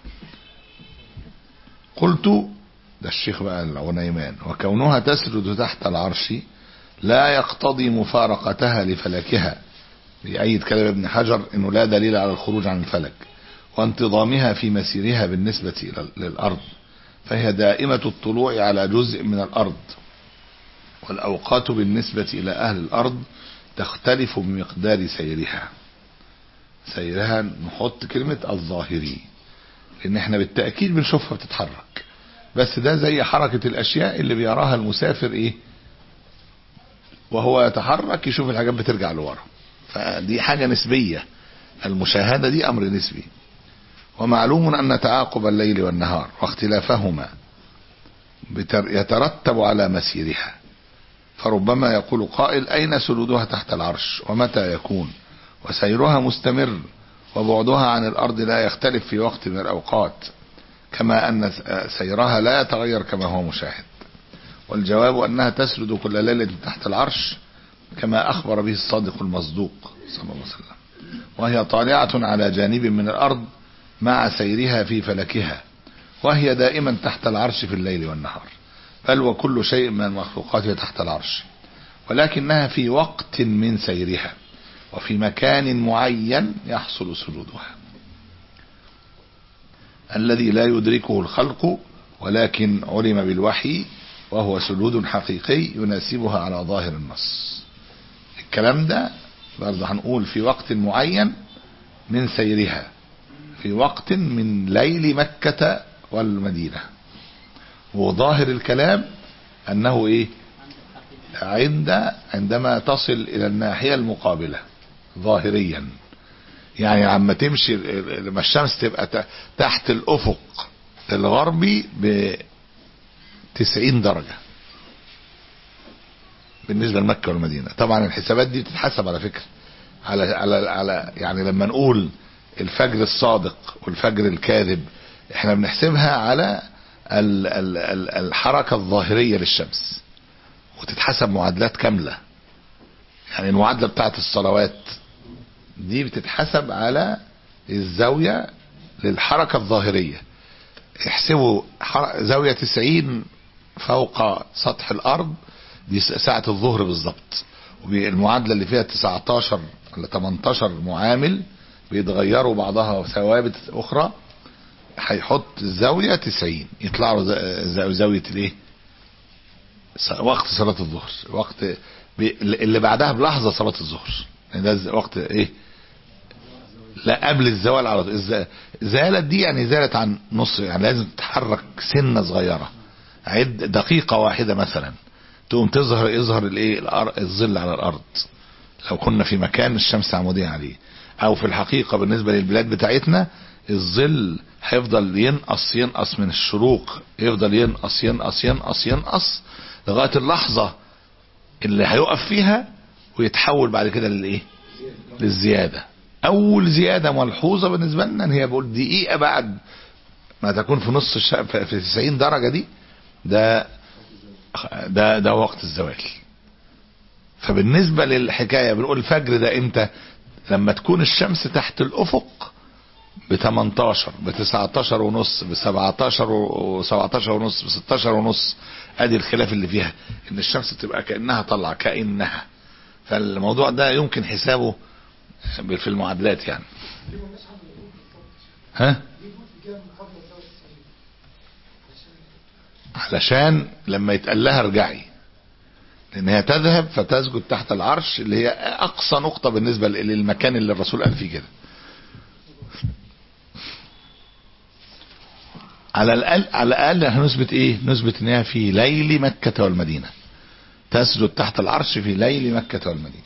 قلت، ده الشيخ بقى العنيمان، وكونها تسرد تحت العرش لا يقتضي مفارقتها لفلكها، بأيد كلام ابن حجر انه لا دليل على الخروج عن الفلك، وانتظامها في مسيرها بالنسبة للأرض، فهي دائمة الطلوع على جزء من الأرض، والأوقات بالنسبة إلى أهل الأرض تختلف بمقدار سيرها. سيرها نحط كلمة الظاهري، لأن احنا بالتأكيد بنشوفها بتتحرك، بس ده زي حركة الأشياء اللي بيراها المسافر ايه وهو يتحرك، يشوف الحاجات بترجع لورا، فدي حاجة نسبية، المشاهدة دي أمر نسبي. ومعلوم أن تعاقب الليل والنهار واختلافهما يترتب على مسيرها، فربما يقول قائل أين سلودها تحت العرش ومتى يكون، وسيرها مستمر وبعدها عن الأرض لا يختلف في وقت من الأوقات، كما أن سيرها لا يتغير كما هو مشاهد. والجواب أنها تسرد كل ليلة تحت العرش كما أخبر به الصادق المصدوق صلى الله عليه وسلم، وهي طالعة على جانب من الأرض مع سيرها في فلكها، وهي دائما تحت العرش في الليل والنهار، بل وكل شيء من المخلوقات تحت العرش، ولكنها في وقت من سيرها وفي مكان معين يحصل سجودها الذي لا يدركه الخلق، ولكن علم بالوحي، وهو سجود حقيقي يناسبها على ظاهر النص. الكلام ده برضه هنقول في وقت معين من سيرها، في وقت من ليل مكة والمدينة، وظاهر الكلام أنه إيه عند عندما تصل إلى الناحية المقابلة ظاهريا، يعني عما تمشي لما الشمس تبقى تحت الأفق الغربي بتسعين درجة بالنسبة لمكة والمدينة. طبعا الحسابات دي بتتحسب على فكرة على على على يعني لما نقول الفجر الصادق والفجر الكاذب احنا بنحسبها على ال ال ال الحركة الظاهرية للشمس، وتتحسب معادلات كاملة. يعني المعادلة بتاعت الصلوات دي بتتحسب على الزاوية للحركة الظاهرية، يحسبوا زاوية تسعين فوق سطح الأرض دي ساعة الظهر بالظبط، والمعادلة اللي فيها تسعتاشر ولا تمنتاشر معامل بيتغيروا بعضها ثوابت أخرى، هيحط الزاوية تسعين يطلعوا زاوية الايه وقت صلاة الظهر، وقت اللي بعدها بلحظة صلاة الظهر، يعني ده وقت ايه لا قبل الزوال على طول. زالت دي يعني زالت عن نص، يعني لازم تتحرك سنة صغيرة، عد دقيقة واحدة مثلا تقوم تظهر يظهر الايه الظل على الارض لو كنا في مكان الشمس عمودية عليه، او في الحقيقة بالنسبة للبلاد بتاعتنا الظل هيفضل ينقص ينقص من الشروق، يفضل ينقص ينقص ينقص ينقص لغاية اللحظة اللي هيقف فيها ويتحول بعد كده للايه للزيادة. اول زيادة ملحوظة بالنسبة لنا ان هي بقول دقيقة بعد ما تكون في نص الش... في تسعين درجة دي ده ده ده وقت الزوال. فبالنسبة للحكاية بنقول الفجر ده امتى؟ لما تكون الشمس تحت الافق ب تمنتاشر ب تسعتاشر ونص ب سبعتاشر و سبعتاشر ونص ب ستاشر ونص، ادي الخلاف اللي فيها ان الشمس تبقى كأنها طلع كأنها. فالموضوع ده يمكن حسابه في المعادلات يعني. ها علشان لما يتقال لها ارجعي، لان هي تذهب فتسجد تحت العرش اللي هي اقصى نقطة بالنسبة للمكان اللي الرسول قال فيه كده. على الاقل على الاقل هنثبت ايه؟ نثبت ان هي في ليل مكة والمدينة، تسجد تحت العرش في ليل مكة والمدينة.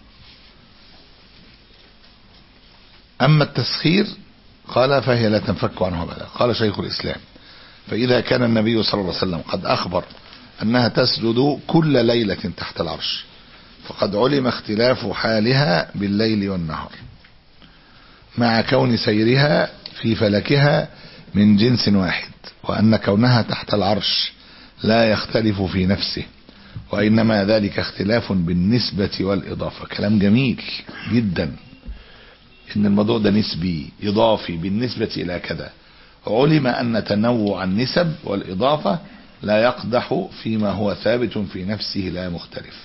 اما التسخير قال فهي لا تنفك عنه ابدا. قال شيخ الاسلام فاذا كان النبي صلى الله عليه وسلم قد اخبر انها تسجد كل ليلة تحت العرش، فقد علم اختلاف حالها بالليل والنهار، مع كون سيرها في فلكها من جنس واحد، وأن كونها تحت العرش لا يختلف في نفسه، وإنما ذلك اختلاف بالنسبة والإضافة. كلام جميل جدا، إن الموضوع ده نسبي إضافي بالنسبة إلى كذا. علم أن تنوع النسب والإضافة لا يقدح فيما هو ثابت في نفسه لا مختلف.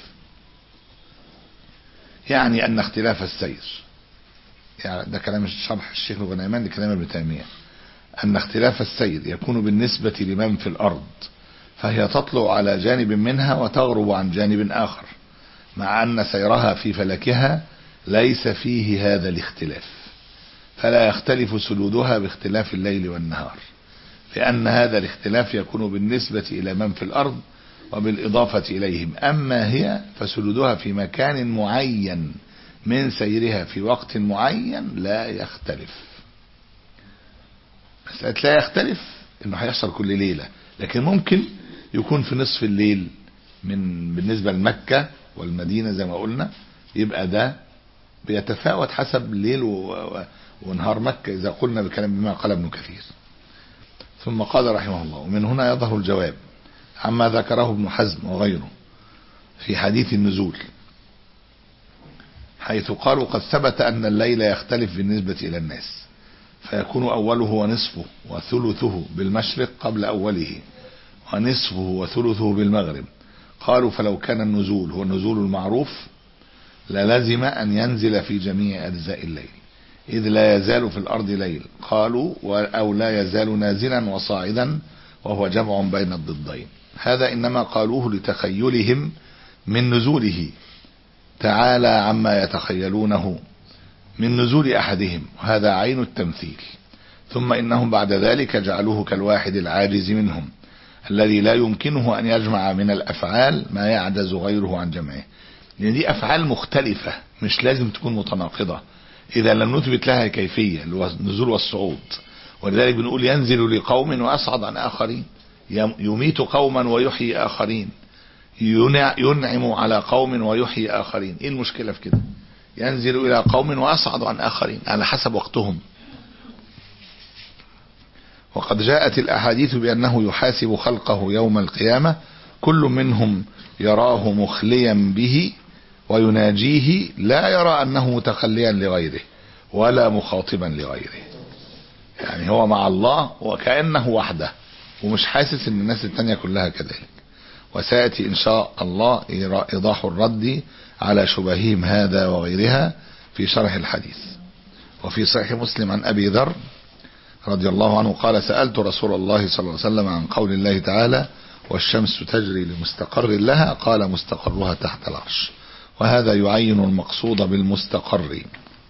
يعني أن اختلاف السير، يعني ده كلام شرح الشيخ الغنيمان لكلام ابن تيمية، أن اختلاف السير يكون بالنسبة لمن في الأرض، فهي تطلع على جانب منها وتغرب عن جانب آخر، مع أن سيرها في فلكها ليس فيه هذا الاختلاف، فلا يختلف سدودها باختلاف الليل والنهار، لأن هذا الاختلاف يكون بالنسبة إلى من في الأرض وبالإضافة إليهم. أما هي فسدودها في مكان معين من سيرها في وقت معين لا يختلف. مسألة لا يختلف إنه هيحصل كل ليلة، لكن ممكن يكون في نصف الليل من بالنسبة لمكة والمدينة زي ما قلنا، يبقى ده بيتفاوت حسب الليل ونهار مكة إذا قلنا بكلام بما قال ابن كثير. ثم قال رحمه الله: ومن هنا يظهر الجواب عما ذكره ابن حزم وغيره في حديث النزول، حيث قالوا قد ثبت أن الليل يختلف بالنسبة إلى الناس، فيكون أوله ونصفه وثلثه بالمشرق قبل أوله، ونصفه وثلثه بالمغرب. قالوا فلو كان النزول هو النزول المعروف للزم أن ينزل في جميع أجزاء الليل، إذ لا يزال في الأرض ليل. قالوا أو لا يزال نازلا وصاعدا، وهو جمع بين الضدين. هذا إنما قالوه لتخيلهم من نزوله تعالى عما يتخيلونه من نزول أحدهم، وهذا عين التمثيل. ثم إنهم بعد ذلك جعلوه كالواحد العاجز منهم، الذي لا يمكنه أن يجمع من الأفعال ما يعجز غيره عن جمعه، لأن دي أفعال مختلفة مش لازم تكون متناقضة إذا لم نثبت لها كيفية النزول والصعود. ولذلك بنقول ينزل لقوم وأصعد عن آخرين، يميت قوما ويحيي آخرين، ينعم على قوم ويحيي آخرين. إيه المشكلة في كده؟ ينزل إلى قوم وأصعد عن آخرين على حسب وقتهم. وقد جاءت الأحاديث بأنه يحاسب خلقه يوم القيامة، كل منهم يراه مخليا به ويناجيه، لا يرى أنه متخليا لغيره ولا مخاطبا لغيره. يعني هو مع الله وكأنه وحده، ومش حاسس ان الناس التانية كلها كذلك. وسيأتي إن شاء الله إيضاح الرد على شبههم هذا وغيرها في شرح الحديث. وفي صحيح مسلم عن أبي ذر رضي الله عنه قال: سألت رسول الله صلى الله عليه وسلم عن قول الله تعالى: والشمس تجري لمستقر لها، قال: مستقرها تحت العرش. وهذا يعين المقصود بالمستقر،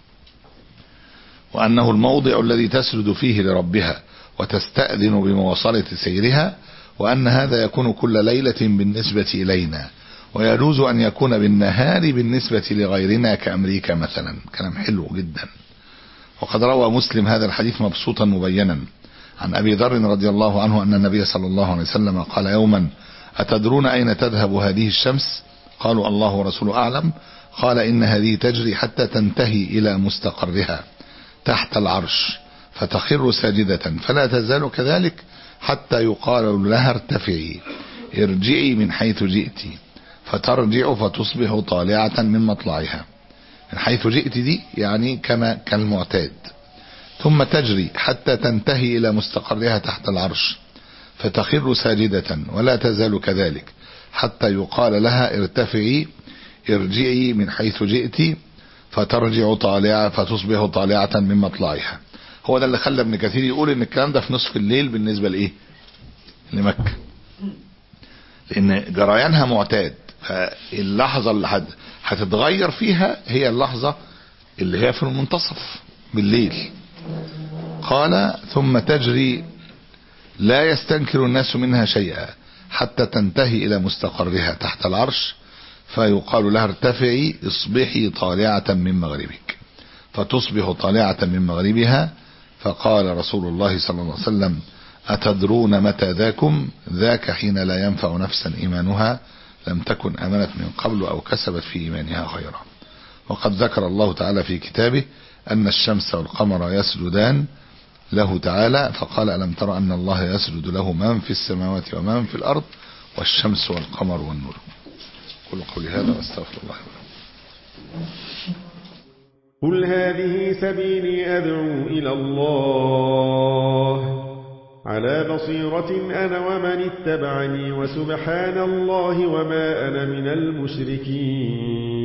وأنه الموضع الذي تسجد فيه لربها وتستأذن بمواصلة سيرها، وأن هذا يكون كل ليلة بالنسبة إلينا، ويجوز أن يكون بالنهار بالنسبة لغيرنا كأمريكا مثلا. كلام حلو جدا. وقد روى مسلم هذا الحديث مبسوطا مبينا عن أبي ذر رضي الله عنه أن النبي صلى الله عليه وسلم قال يوما: أتدرون أين تذهب هذه الشمس؟ قالوا: الله ورسوله أعلم. قال: إن هذه تجري حتى تنتهي إلى مستقرها تحت العرش، فتخر ساجدة، فلا تزال كذلك حتى يقال لها: ارتفعي، ارجعي من حيث جئت، فترجع فتصبح طالعة من مطلعها. من حيث جئت دي يعني كما كالمعتاد. ثم تجري حتى تنتهي إلى مستقرها تحت العرش، فتخر ساجدة، ولا تزال كذلك حتى يقال لها: ارتفعي، ارجعي من حيث جئت، فترجع طالعة فتصبح طالعة من مطلعها. هو ده اللي خلى ابن كثير يقول ان الكلام ده في نصف الليل بالنسبة لايه؟ لمكة، لان جريانها معتاد، فاللحظة اللي هتتغير فيها هي اللحظة اللي هي في المنتصف بالليل. قال: ثم تجري لا يستنكر الناس منها شيئا حتى تنتهي الى مستقرها تحت العرش، فيقال لها: ارتفعي، اصبحي طالعة من مغربك، فتصبح طالعة من مغربها. فقال رسول الله صلى الله عليه وسلم: أتدرون متى ذاكم؟ ذاك حين لا ينفع نفسا إيمانها لم تكن آمنت من قبل أو كسبت في إيمانها خيرا. وقد ذكر الله تعالى في كتابه أن الشمس والقمر يسجدان له تعالى، فقال ألم تر أن الله يسجد له من في السماوات ومن في الأرض والشمس والقمر والنور. قل قولي هذا واستغفر الله. قل هذه سبيلي أدعو إلى الله على بصيرة أنا ومن اتبعني وسبحان الله وما أنا من المشركين.